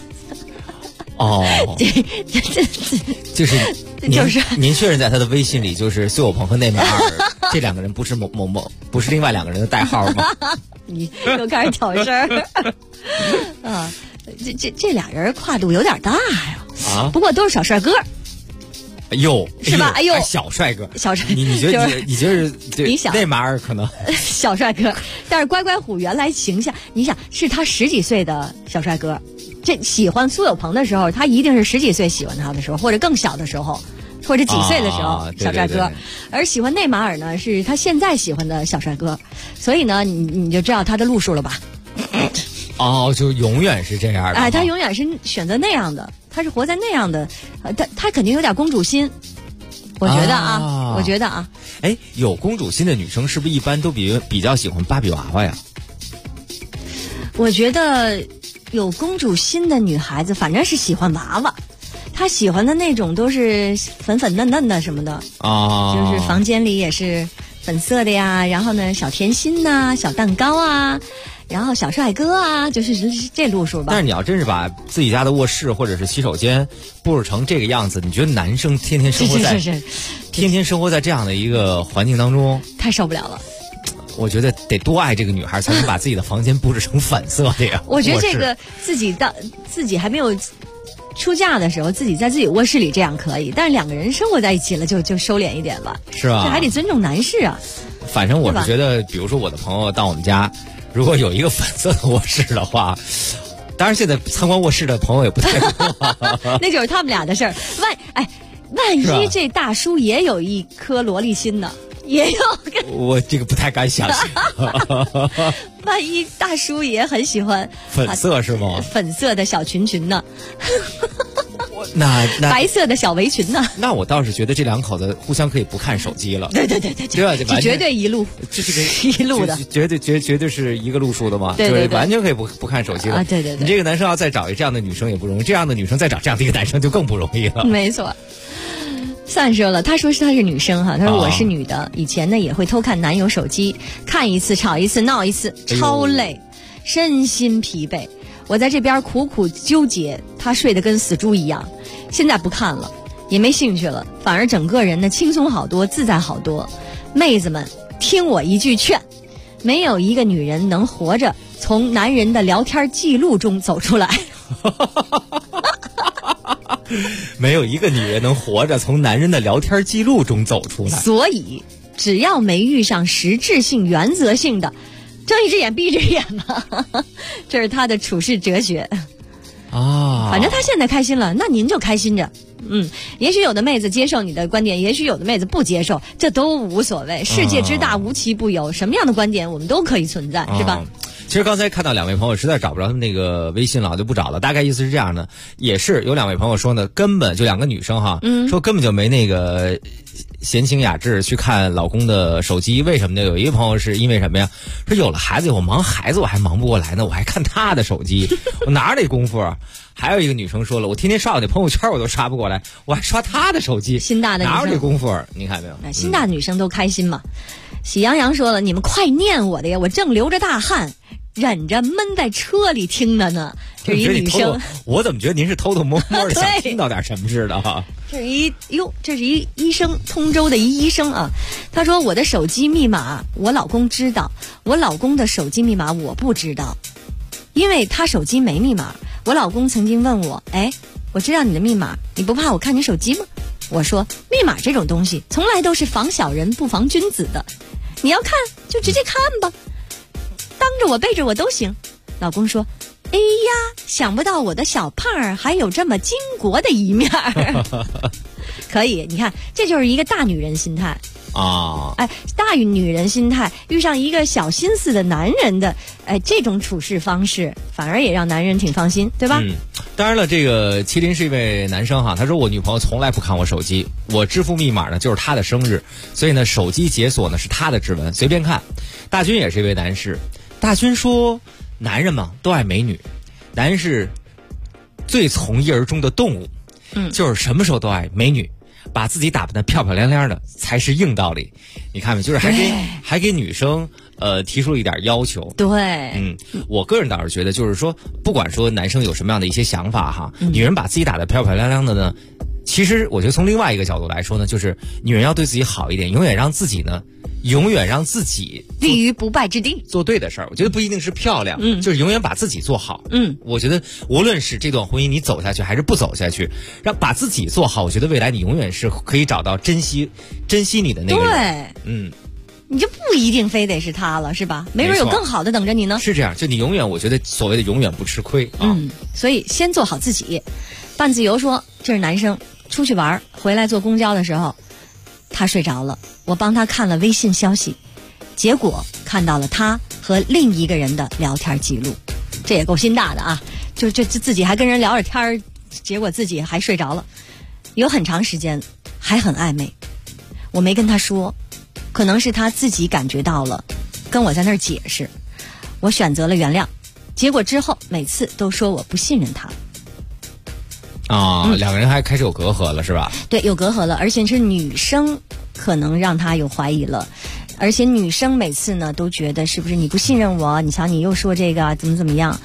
就是您确认在他的微信里，就是苏有朋和内马尔这两个人不是不是另外两个人的代号吗？ 你又开始挑事儿啊！这俩人跨度有点大呀，不过都是小帅哥。 是吧？ 小帅哥， 你觉得你想内马尔可能小帅哥，但是乖乖虎原来形象，你想是他10几岁的小帅哥，这喜欢苏有朋的时候，他一定是10几岁喜欢他的时候，或者更小的时候，或者几岁的时候，小帅哥。 对。 而喜欢内马尔呢，是他现在喜欢的小帅哥，所以呢，你就知道他的路数了吧？ 就永远是这样的。 他永远是选择那样的。他是活在那样的，他肯定有点公主心，我觉得啊。 有公主心的女生是不是一般都比较喜欢芭比娃娃呀？ 我觉得有公主心的女孩子，反正是喜欢娃娃，她喜欢的那种都是粉粉嫩嫩的什么的就是房间里也是粉色的呀，然后呢小甜心呐，小蛋糕啊。然后小帅哥啊，就是这路数吧。 但是你要真是把自己家的卧室或者是洗手间布置成这个样子，你觉得男生天天生活在这样的一个环境当中， 太受不了了。 我觉得得多爱这个女孩，才能把自己的房间布置成粉色的呀。 我觉得这个自己还没有出嫁的时候，自己在自己卧室里这样可以，但是2个人生活在一起了，就收敛一点吧。 是吧？ 这还得尊重男士啊。 反正我是觉得，比如说我的朋友到我们家。如果有一个粉色的卧室的话，当然现在参观卧室的朋友也不太多那就是他们俩的事儿。万一这大叔也有一颗萝莉心呢？也有我这个不太敢想象。 万一大叔也很喜欢粉色是吗？ 粉色的小裙呢？ 那白色的小围裙呢？ 那我倒是觉得这2口子互相可以不看手机了。 对， 这绝对一路， 这是一路的， 绝对是一个路数的嘛。 对， 完全可以不看手机了。 对。 你这个男生要再找一这样的女生也不容易，这样的女生再找这样的一个男生就更不容易了。 没错。算说了，他说她是女生哈，他说我是女的，以前呢也会偷看男友手机，看一次吵一次闹一次，超累，身心疲惫。我在这边苦苦纠结，他睡得跟死猪一样。现在不看了，也没兴趣了，反而整个人呢轻松好多，自在好多。妹子们，听我一句劝，没有一个女人能活着从男人的聊天记录中走出来。 没有一个女人能活着从男人的聊天记录中走出来。 所以，只要没遇上实质性、原则性的，睁一只眼闭一只眼嘛。这是他的处世哲学。反正他现在开心了，那您就开心着。也许有的妹子接受你的观点，也许有的妹子不接受，这都无所谓。世界之大，无奇不有，什么样的观点我们都可以存在，是吧？ 其实刚才看到2位朋友实在找不着他们那个微信了，就不找了。大概意思是这样的，也是有2位朋友说呢，根本就2个女生哈，说根本就没那个闲情雅致去看老公的手机。为什么呢？有一个朋友是因为什么呀？说有了孩子，我忙孩子我还忙不过来呢，我还看他的手机，我哪有那功夫啊？还有一个女生说了，我天天刷我的朋友圈我都刷不过来，我还刷他的手机， 心大的女生哪有这功夫？你看没有？ 心大的女生都开心嘛。喜羊羊说了，你们快念我的呀，我正流着大汗，忍着闷在车里听的呢。这是一女生， 我怎么觉得您是偷偷摸摸的想听到点什么似的啊？ 这是一医生，通州的一医生啊。他说我的手机密码我老公知道，我老公的手机密码我不知道，因为他手机没密码。我老公曾经问我，我知道你的密码，你不怕我看你手机吗？我说密码这种东西从来都是防小人不防君子的，你要看就直接看吧，当着我背着我都行。老公说，哎呀，想不到我的小胖儿还有这么巾帼的一面。 可以，你看，这就是一个大女人心态啊！ 哎，大女人心态遇上一个小心思的男人的，这种处事方式，反而也让男人挺放心，对吧？ 当然了，这个麒麟是一位男生哈，他说我女朋友从来不看我手机，我支付密码呢就是她的生日，所以呢手机解锁呢是她的指纹，随便看。大军也是一位男士，大军说男人嘛都爱美女，男人是最从一而终的动物，就是什么时候都爱美女，把自己打扮得漂漂亮亮的才是硬道理。你看没？就是还给女生提出了一点要求。 对， 我个人倒是觉得，就是说，不管说男生有什么样的一些想法哈，女人把自己打得漂漂亮亮的呢，其实我觉得从另外一个角度来说呢，就是女人要对自己好一点，永远让自己立于不败之地， 做对的事儿。我觉得不一定是漂亮，就是永远把自己做好。我觉得无论是这段婚姻你走下去还是不走下去，把自己做好，我觉得未来你永远是可以找到珍惜你的那个人。 对，你就不一定非得是他了，是吧？没准有更好的等着你呢。 是这样，就你永远，我觉得所谓的永远不吃亏啊。 所以先做好自己。半自由说，这是男生出去玩回来坐公交的时候，他睡着了，我帮他看了微信消息，结果看到了他和另一个人的聊天记录，这也够心大的啊！就自己还跟人聊着天，结果自己还睡着了，有很长时间还很暧昧。我没跟他说，可能是他自己感觉到了，跟我在那儿解释，我选择了原谅。结果之后每次都说我不信任他。 两个人还开始有隔阂了，是吧？ 对，有隔阂了，而且是女生可能让他有怀疑了，而且女生每次呢都觉得是不是你不信任我？你瞧你又说这个怎么样？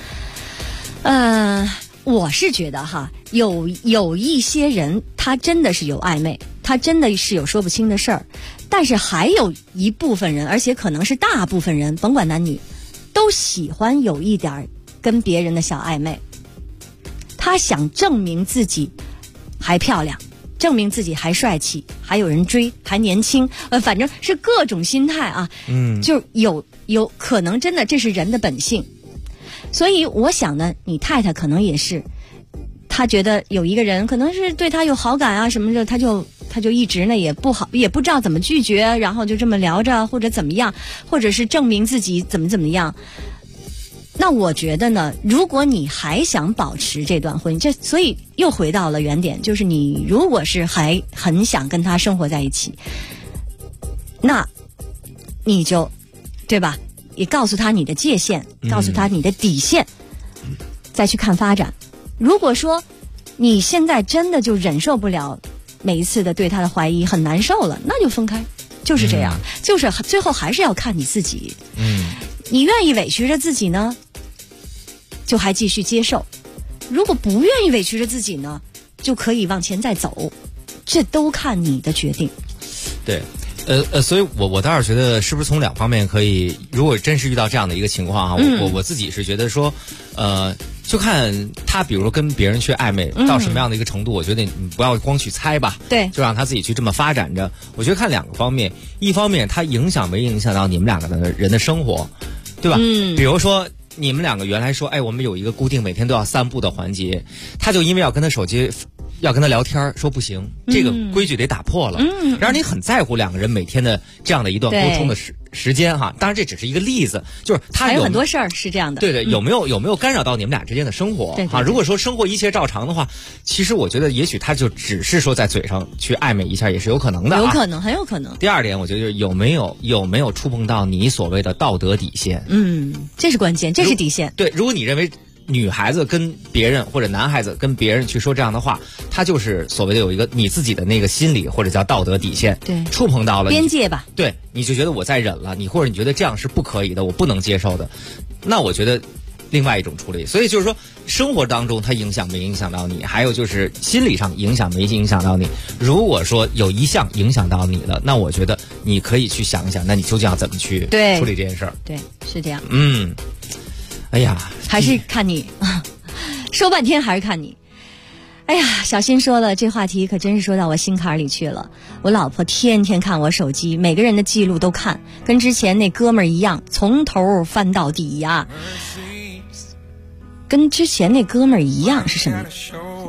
我是觉得哈，有一些人他真的是有暧昧，他真的是有说不清的事儿，但是还有一部分人，而且可能是大部分人，甭管男女，都喜欢有一点跟别人的小暧昧。他想证明自己还漂亮，证明自己还帅气，还有人追，还年轻，反正是各种心态啊。就有可能真的这是人的本性。所以我想呢，你太太可能也是，她觉得有一个人可能是对她有好感啊什么的，她就一直呢也不知道怎么拒绝，然后就这么聊着，或者怎么样，或者是证明自己怎么样。那我觉得呢，如果你还想保持这段婚姻，所以又回到了原点，就是你如果是还很想跟他生活在一起，那你就对吧，也告诉他你的界限，告诉他你的底线，再去看发展。如果说你现在真的就忍受不了每一次的对他的怀疑，很难受了，那就分开，就是这样，就是最后还是要看你自己。你愿意委屈着自己呢，就还继续接受；如果不愿意委屈着自己呢，就可以往前再走，这都看你的决定。 对，所以我倒是觉得，是不是从两方面可以，如果真是遇到这样的一个情况哈，我自己是觉得说，就看他，比如说跟别人去暧昧到什么样的一个程度，我觉得你不要光去猜吧， 对， 就让他自己去这么发展着。我觉得看两个方面，一方面他影响没影响到你们两个的人的生活，对吧？比如说你们两个原来说，我们有一个固定每天都要散步的环节，他就因为要跟他聊天，说不行，这个规矩得打破了。然而你很在乎两个人每天的这样的一段沟通的时间哈。当然这只是一个例子，就是他还有很多事儿是这样的。 对，有没有干扰到你们俩之间的生活？对。如果说生活一切照常的话，其实我觉得也许他就只是说在嘴上去暧昧一下也是有可能的。 有可能，很有可能。 第二点，我觉得就是有没有触碰到你所谓的道德底线？ 这是关键，这是底线。 对，如果你认为女孩子跟别人或者男孩子跟别人去说这样的话，他就是所谓的有一个你自己的那个心理或者叫道德底线， 对， 触碰到了边界吧， 对，你就觉得我在忍了，或者你觉得这样是不可以的，我不能接受的，那我觉得另外一种处理。所以就是说，生活当中它影响没影响到你，还有就是心理上影响没影响到你。如果说有一项影响到你了，那我觉得你可以去想一想，那你究竟要怎么去处理这件事儿？ 对，是这样。 哎呀， 还是看你，说半天还是看你。哎呀，小新说了，这话题可真是说到我心坎里去了。我老婆天天看我手机，每个人的记录都看，跟之前那哥们儿一样，从头翻到底呀。跟之前那哥们儿一样是什么？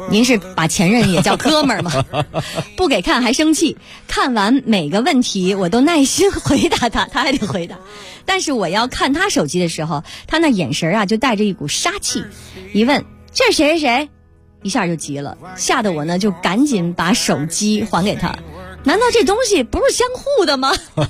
您是把前任也叫哥们儿吗？不给看还生气，看完每个问题我都耐心回答他，他还得回答。但是我要看他手机的时候，他那眼神啊就带着一股杀气，一问这是谁谁谁，一下就急了，吓得我呢就赶紧把手机还给他。难道这东西不是相互的吗？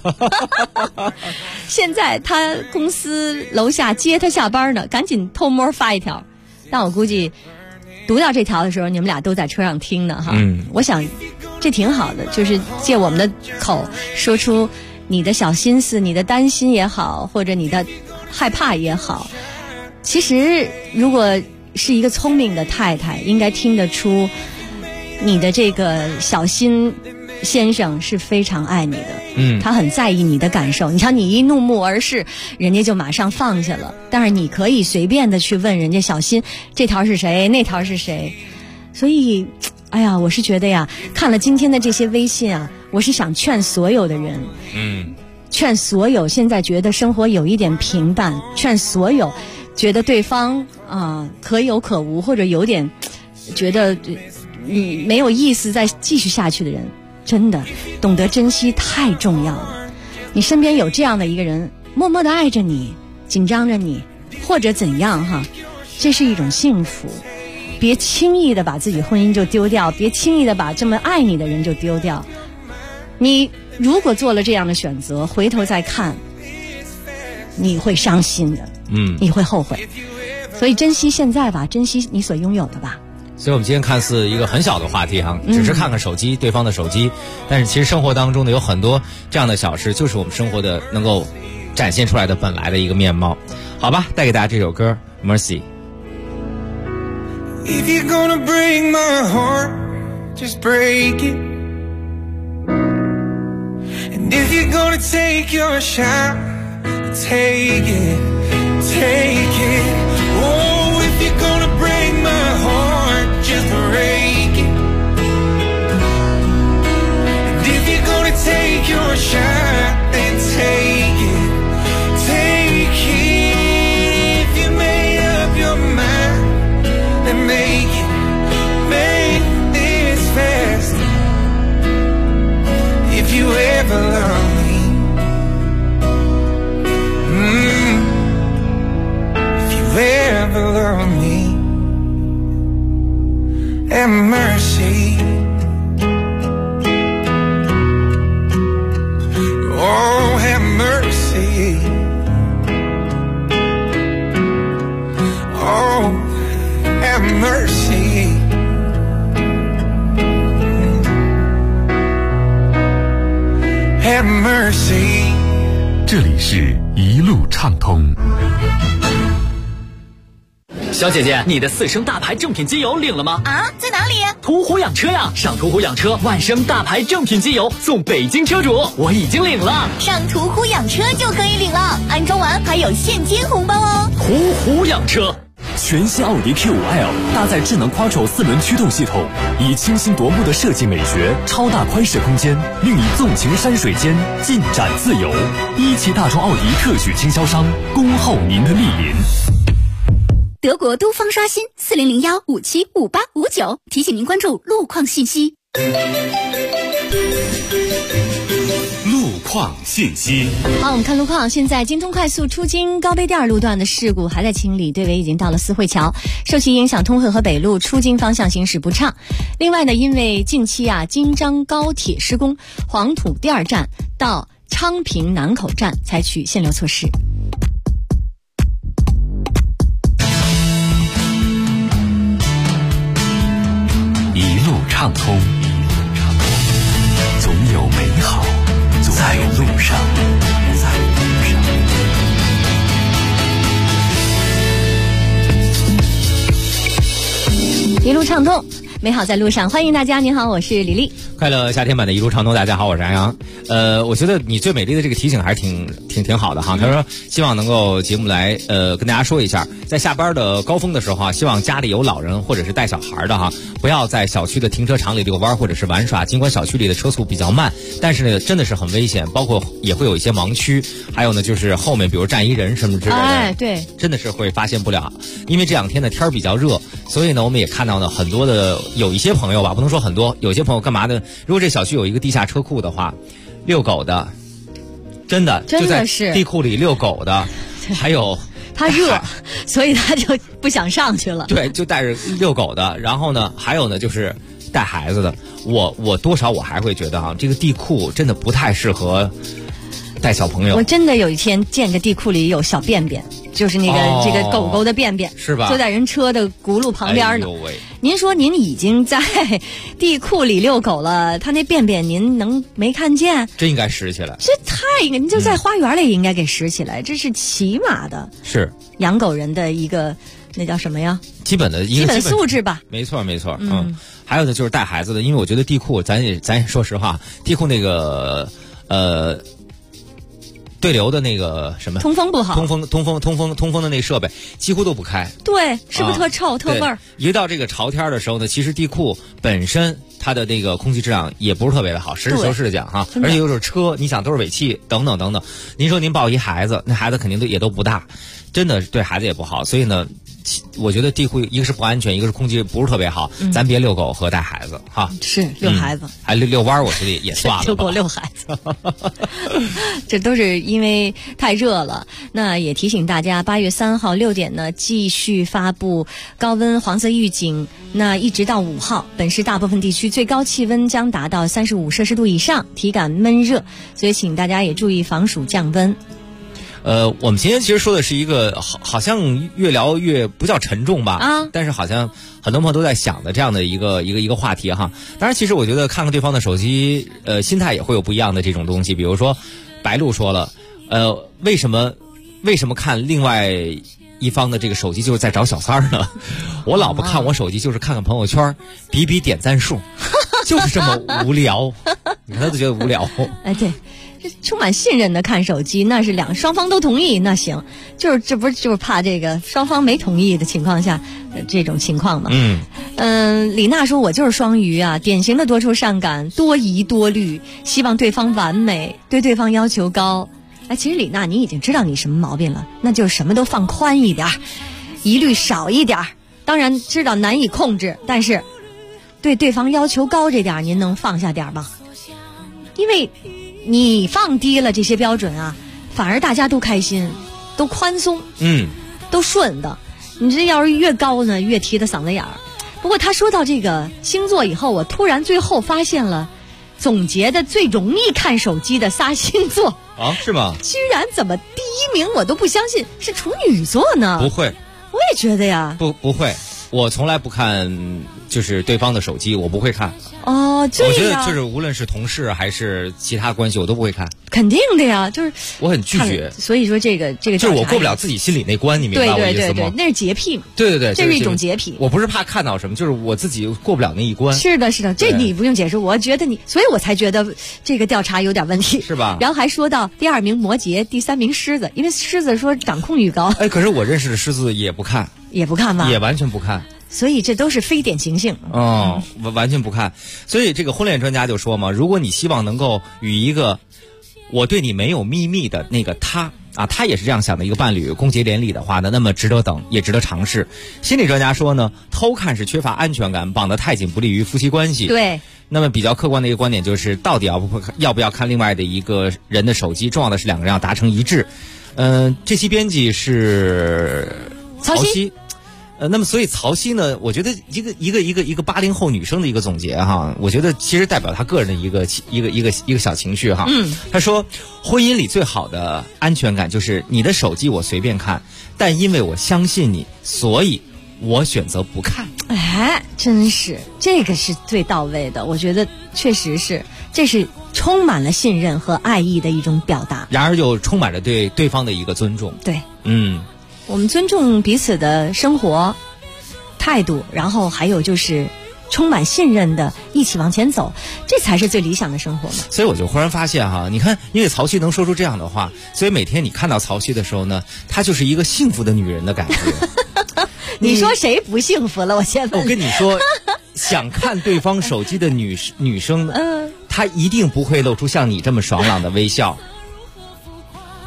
现在他公司楼下接他下班呢，赶紧偷摸发一条。但我估计读到这条的时候，你们俩都在车上听呢哈。我想这挺好的，就是借我们的口说出你的小心思，你的担心也好，或者你的害怕也好。其实如果是一个聪明的太太，应该听得出你的这个小心先生是非常爱你的，他很在意你的感受。你瞧，你一怒目而视，人家就马上放下了。但是你可以随便的去问人家小心这条是谁，那条是谁。所以，哎呀，我是觉得呀，看了今天的这些微信啊，我是想劝所有的人，劝所有现在觉得生活有一点平淡，劝所有觉得对方可有可无，或者有点觉得没有意思再继续下去的人。真的懂得珍惜太重要了。你身边有这样的一个人，默默地爱着你，紧张着你，或者怎样哈，这是一种幸福。别轻易的把自己婚姻就丢掉，别轻易的把这么爱你的人就丢掉。你如果做了这样的选择，回头再看，你会伤心的，你会后悔。所以珍惜现在吧，珍惜你所拥有的吧。 所以我们今天看似一个很小的话题哈，只是看看手机，对方的手机，但是其实生活当中呢有很多这样的小事，就是我们生活的能够展现出来的本来的一个面貌。好吧，带给大家这首歌 Mercy。 If you're gonna break my heart, just break it. And if you're gonna take your shot, take it, take it. Oh, if you're gonna break my heart, just break it. And if you're gonna take your shot, then take it, take it. If you made up your mind, then make it, make this fast. If you ever love me, if you ever love me, have mercy. Oh, have mercy. Oh, have mercy. Have mercy. 这里是一路畅通。 小姐姐，你的4升大牌正品机油领了吗？ 啊，在哪里？ 途虎养车呀！上途虎养车，万升大牌正品机油送北京车主，我已经领了。 上途虎养车就可以领了，安装完还有现金红包哦。 途虎养车。 全新奥迪 Q5L 搭载智能 Quattro 4轮驱动系统，以清新夺目的设计美学、超大宽适空间，令你纵情山水间，尽展自由。一汽大众奥迪特许经销商，恭候您的莅临。 德国都方刷新4001575859，提醒您关注路况信息。 路况信息。 好，我们看路况。现在京通快速出京高碑店路段的事故还在清理，队尾已经到了四惠桥，受其影响，通惠河北路出京方向行驶不畅。另外呢，因为近期京张高铁施工，黄土第2站到昌平南口站采取限流措施。 一路畅通，总有美好在路上。 一路畅通，美好在路上。欢迎大家，您好，我是李丽。 快乐夏天版的一路畅通，大家好，我是安阳。我觉得你最美丽的这个提醒还是挺好的哈。他说希望能够节目来跟大家说一下，在下班的高峰的时候希望家里有老人或者是带小孩的不要在小区的停车场里遛弯或者是玩耍。尽管小区里的车速比较慢，但是呢真的是很危险，包括也会有一些盲区，还有呢就是后面比如站一人什么之类的， 对， 真的是会发现不了。因为这2天的天比较热， 所以呢，我们也看到呢很多的有一些朋友吧，不能说很多，有些朋友干嘛呢？如果这小区有一个地下车库的话，遛狗的，真的就在地库里遛狗的，还有他热，所以他就不想上去了。 对，就带着遛狗的，然后呢，还有呢就是带孩子的。我多少我还会觉得这个地库真的不太适合带小朋友。 我真的有一天见个地库里有小便便，就是那个、这个狗狗的便便， 是吧？ 就在人车的轱辘旁边呢。 哎呦喂！ 您说您已经在地库里遛狗了，他那便便您能没看见？ 这应该拾起来。 这太您就在花园里也应该给拾起来，这是起码的。 是养狗人的一个那叫什么呀？ 基本素质吧。 没错没错，还有呢就是带孩子的，因为我觉得地库咱也说实话，地库那个对流的那个什么通风不好， 通风的那设备几乎都不开。 对，是不是特臭、特味儿？ 一到这个潮天的时候呢，其实地库本身它的那个空气质量也不是特别的好，实事求是的讲哈，而且又是车，你想都是尾气等等等等。您说您抱一孩子，那孩子肯定也都不大，真的对孩子也不好。所以呢，我觉得地库一个是不安全，一个是空气不是特别好，咱别遛狗和带孩子哈。 是遛孩子， 还遛弯，我觉得也算了。 遛狗遛孩子，这都是因为太热了。那也提醒大家，8月3号6点呢，继续发布高温黄色预警。那一直到5号，本市大部分地区最高气温将达到35摄氏度以上，体感闷热，所以请大家也注意防暑降温。 我们今天其实说的是一个好像越聊越不叫沉重吧，但是好像很多朋友都在想的这样的一个话题哈。当然，其实我觉得看看对方的手机，心态也会有不一样的这种东西。比如说，白鹿说了，为什么看另外一方的这个手机就是在找小三儿呢？我老婆看我手机就是看看朋友圈，比点赞数，就是这么无聊。你看他都觉得无聊。 哎，对。充满信任的看手机，那是双方都同意，那行，这不是就是怕这个双方没同意的情况下，这种情况嘛。李娜说，我就是双鱼啊，典型的多愁善感，多疑多虑，希望对方完美，对对方要求高。哎，其实李娜，你已经知道你什么毛病了，那就是什么都放宽一点，疑虑少一点。当然知道难以控制，但是对对方要求高这点，您能放下点吗？因为你放低了这些标准啊，反而大家都开心，都宽松，都顺的。你这要是越高呢，越提的嗓子眼儿。不过他说到这个星座以后，我突然最后发现了总结的最容易看手机的仨星座啊，是吗？ 居然怎么第一名我都不相信是处女座呢？ 不会， 我也觉得呀， 不会，我从来不看就是对方的手机，我不会看。 哦，这样。 我觉得就是无论是同事还是其他关系，我都不会看。 肯定的呀，就是我很拒绝。 所以说这个就是我过不了自己心里那关，你明白我意思吗？ 对，那是洁癖。 对， 这是一种洁癖。 我不是怕看到什么，就是我自己过不了那一关。 是的，这你不用解释，我觉得你，所以我才觉得这个调查有点问题， 是吧？ 然后还说到第2名摩羯，第3名狮子，因为狮子说掌控欲高。 哎，可是我认识的狮子也不看吧？也完全不看。 所以这都是非典型性。 完全不看。所以这个婚恋专家就说嘛，如果你希望能够与一个我对你没有秘密的那个他也是这样想的一个伴侣共结连理的话呢，那么值得等，也值得尝试。心理专家说呢，偷看是缺乏安全感，绑得太紧不利于夫妻关系。 对。 那么比较客观的一个观点就是，到底要不要看另外的一个人的手机，重要的是两个人要达成一致。这期编辑是曹曦。那么所以曹曦呢，我觉得一个80后女生的一个总结哈，我觉得其实代表她个人的一个小情绪哈。她说，婚姻里最好的安全感就是你的手机我随便看，但因为我相信你，所以我选择不看。 哎，真是这个是最到位的，我觉得确实是，这是充满了信任和爱意的一种表达， 然而又充满了对对方的一个尊重。 对，我们尊重彼此的生活态度，然后还有就是充满信任的一起往前走，这才是最理想的生活嘛。 所以我就忽然发现哈，你看，因为曹曦能说出这样的话，所以每天你看到曹曦的时候呢，她就是一个幸福的女人的感觉。 你说谁不幸福了？我先问。 我跟你说，想看对方手机的女生，她一定不会露出像你这么爽朗的微笑。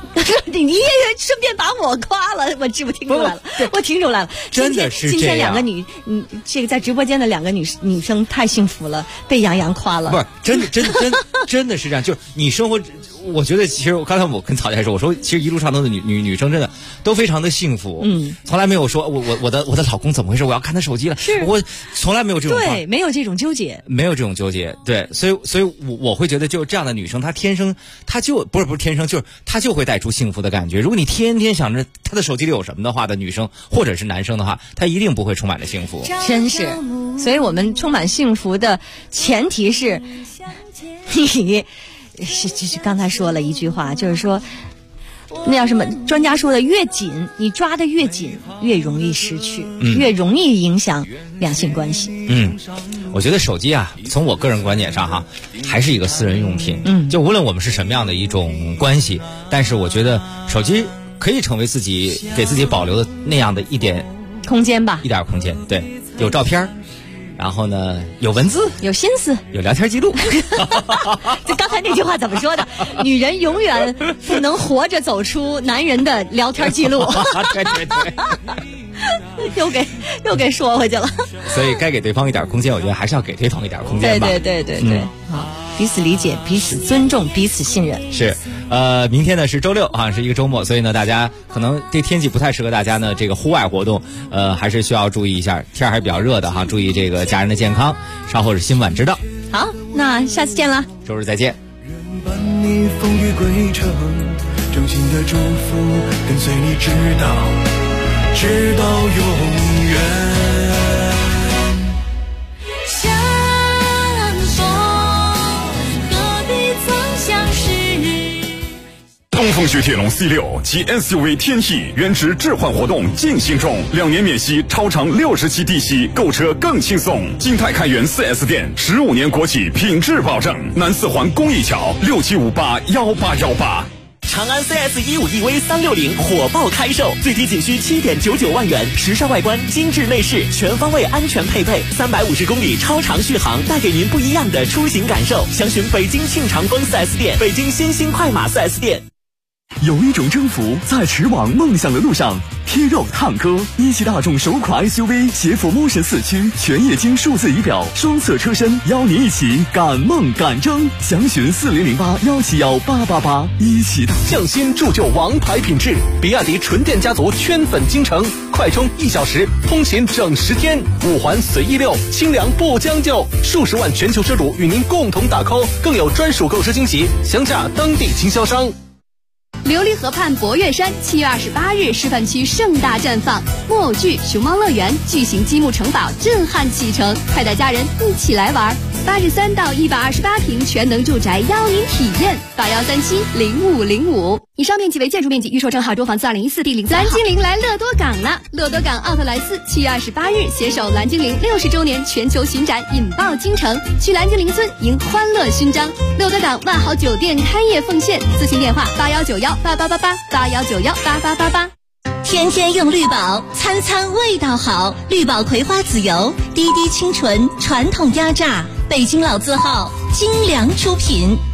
你也顺便把我夸了，我听出来了，我听出来了， 真的是这样。 今天两个这个在直播间的两个女生太幸福了，被杨洋夸了。 不是，真的是这样。就是你生活，我觉得其实刚才我跟曹佳说，我说其实一路上头的女生真的都非常的幸福，从来没有说我的老公怎么回事，我要看他手机了，我从来没有这种对，没有这种纠结， 对，所以我会觉得就是这样的女生，她天生她就不是天生，就是她就会带出幸福的感觉。如果你天天想着她的手机里有什么的话的女生或者是男生的话，她一定不会充满着幸福。 真是，所以我们充满幸福的前提是你是刚才说了一句话，就是说那叫什么？专家说的，越紧，你抓得越紧，越容易失去，越容易影响两性关系。 我觉得手机啊，从我个人观点上哈，还是一个私人用品。就无论我们是什么样的一种关系，但是我觉得手机可以成为给自己保留的那样的一点空间吧， 一点空间。对，有照片。然后呢，有文字， 有心思， 有聊天记录。 就刚才那句话怎么说的？女人永远不能活着走出男人的聊天记录。对，又给说回去了。 所以该给对方一点空间，我觉得还是要给对方一点空间吧。 对，好，彼此理解，彼此尊重，彼此信任。 是，明天呢是周六啊，是一个周末，所以呢，大家可能这天气不太适合大家呢，这个户外活动，还是需要注意一下，天还是比较热的哈，注意这个家人的健康。稍后是新晚知道。 好，那下次见了， 周日再见。 伴你风雨归程，真心的祝福跟随你直到永远。 东风雪铁龙 C6 及 SUV 天翼原值置换活动进行中，2年免息，超长60期低息，购车更轻松。金泰开元 4S 店，15年国企品质保证。南四环公益桥67581818。 长安 CS15EV 360火爆开售，最低仅需7.99万元，时尚外观，精致内饰，全方位安全配备，350公里超长续航，带给您不一样的出行感受。详询北京庆长丰 4S 店、北京新兴快马 4S 店。 有一种征服在驰往梦想的路上，贴肉探歌，一汽大众首款 SUV 携辅 Motion 4驱，全液晶数字仪表，双侧车身，邀您一起赶梦赶征。详询4008-171-888。一汽大匠心铸就王牌品质，比亚迪纯电家族圈粉京城，快充1小时，通勤整10天，5环随意溜，清凉不将就，数十万全球车主与您共同打 call， 更有专属购车惊喜，详洽当地经销商。 琉璃河畔博岳山7月28日示范区盛大绽放，木偶剧、熊猫乐园、巨型积木城堡震撼启程，快带家人一起来玩。83到128平全能住宅邀您体验，81370505。以上面积为建筑面积，预售证号中房子2014第03号。蓝精灵来乐多港了，乐多港奥特莱斯7月28日携手蓝精灵60周年全球巡展，引爆京城，去蓝精灵村迎欢乐勋章。乐多港万豪酒店开业奉献，咨询电话81918888，81918888。 天天用绿宝，餐餐味道好。绿宝葵花籽油，滴滴清纯，传统压榨，北京老字号，精良出品。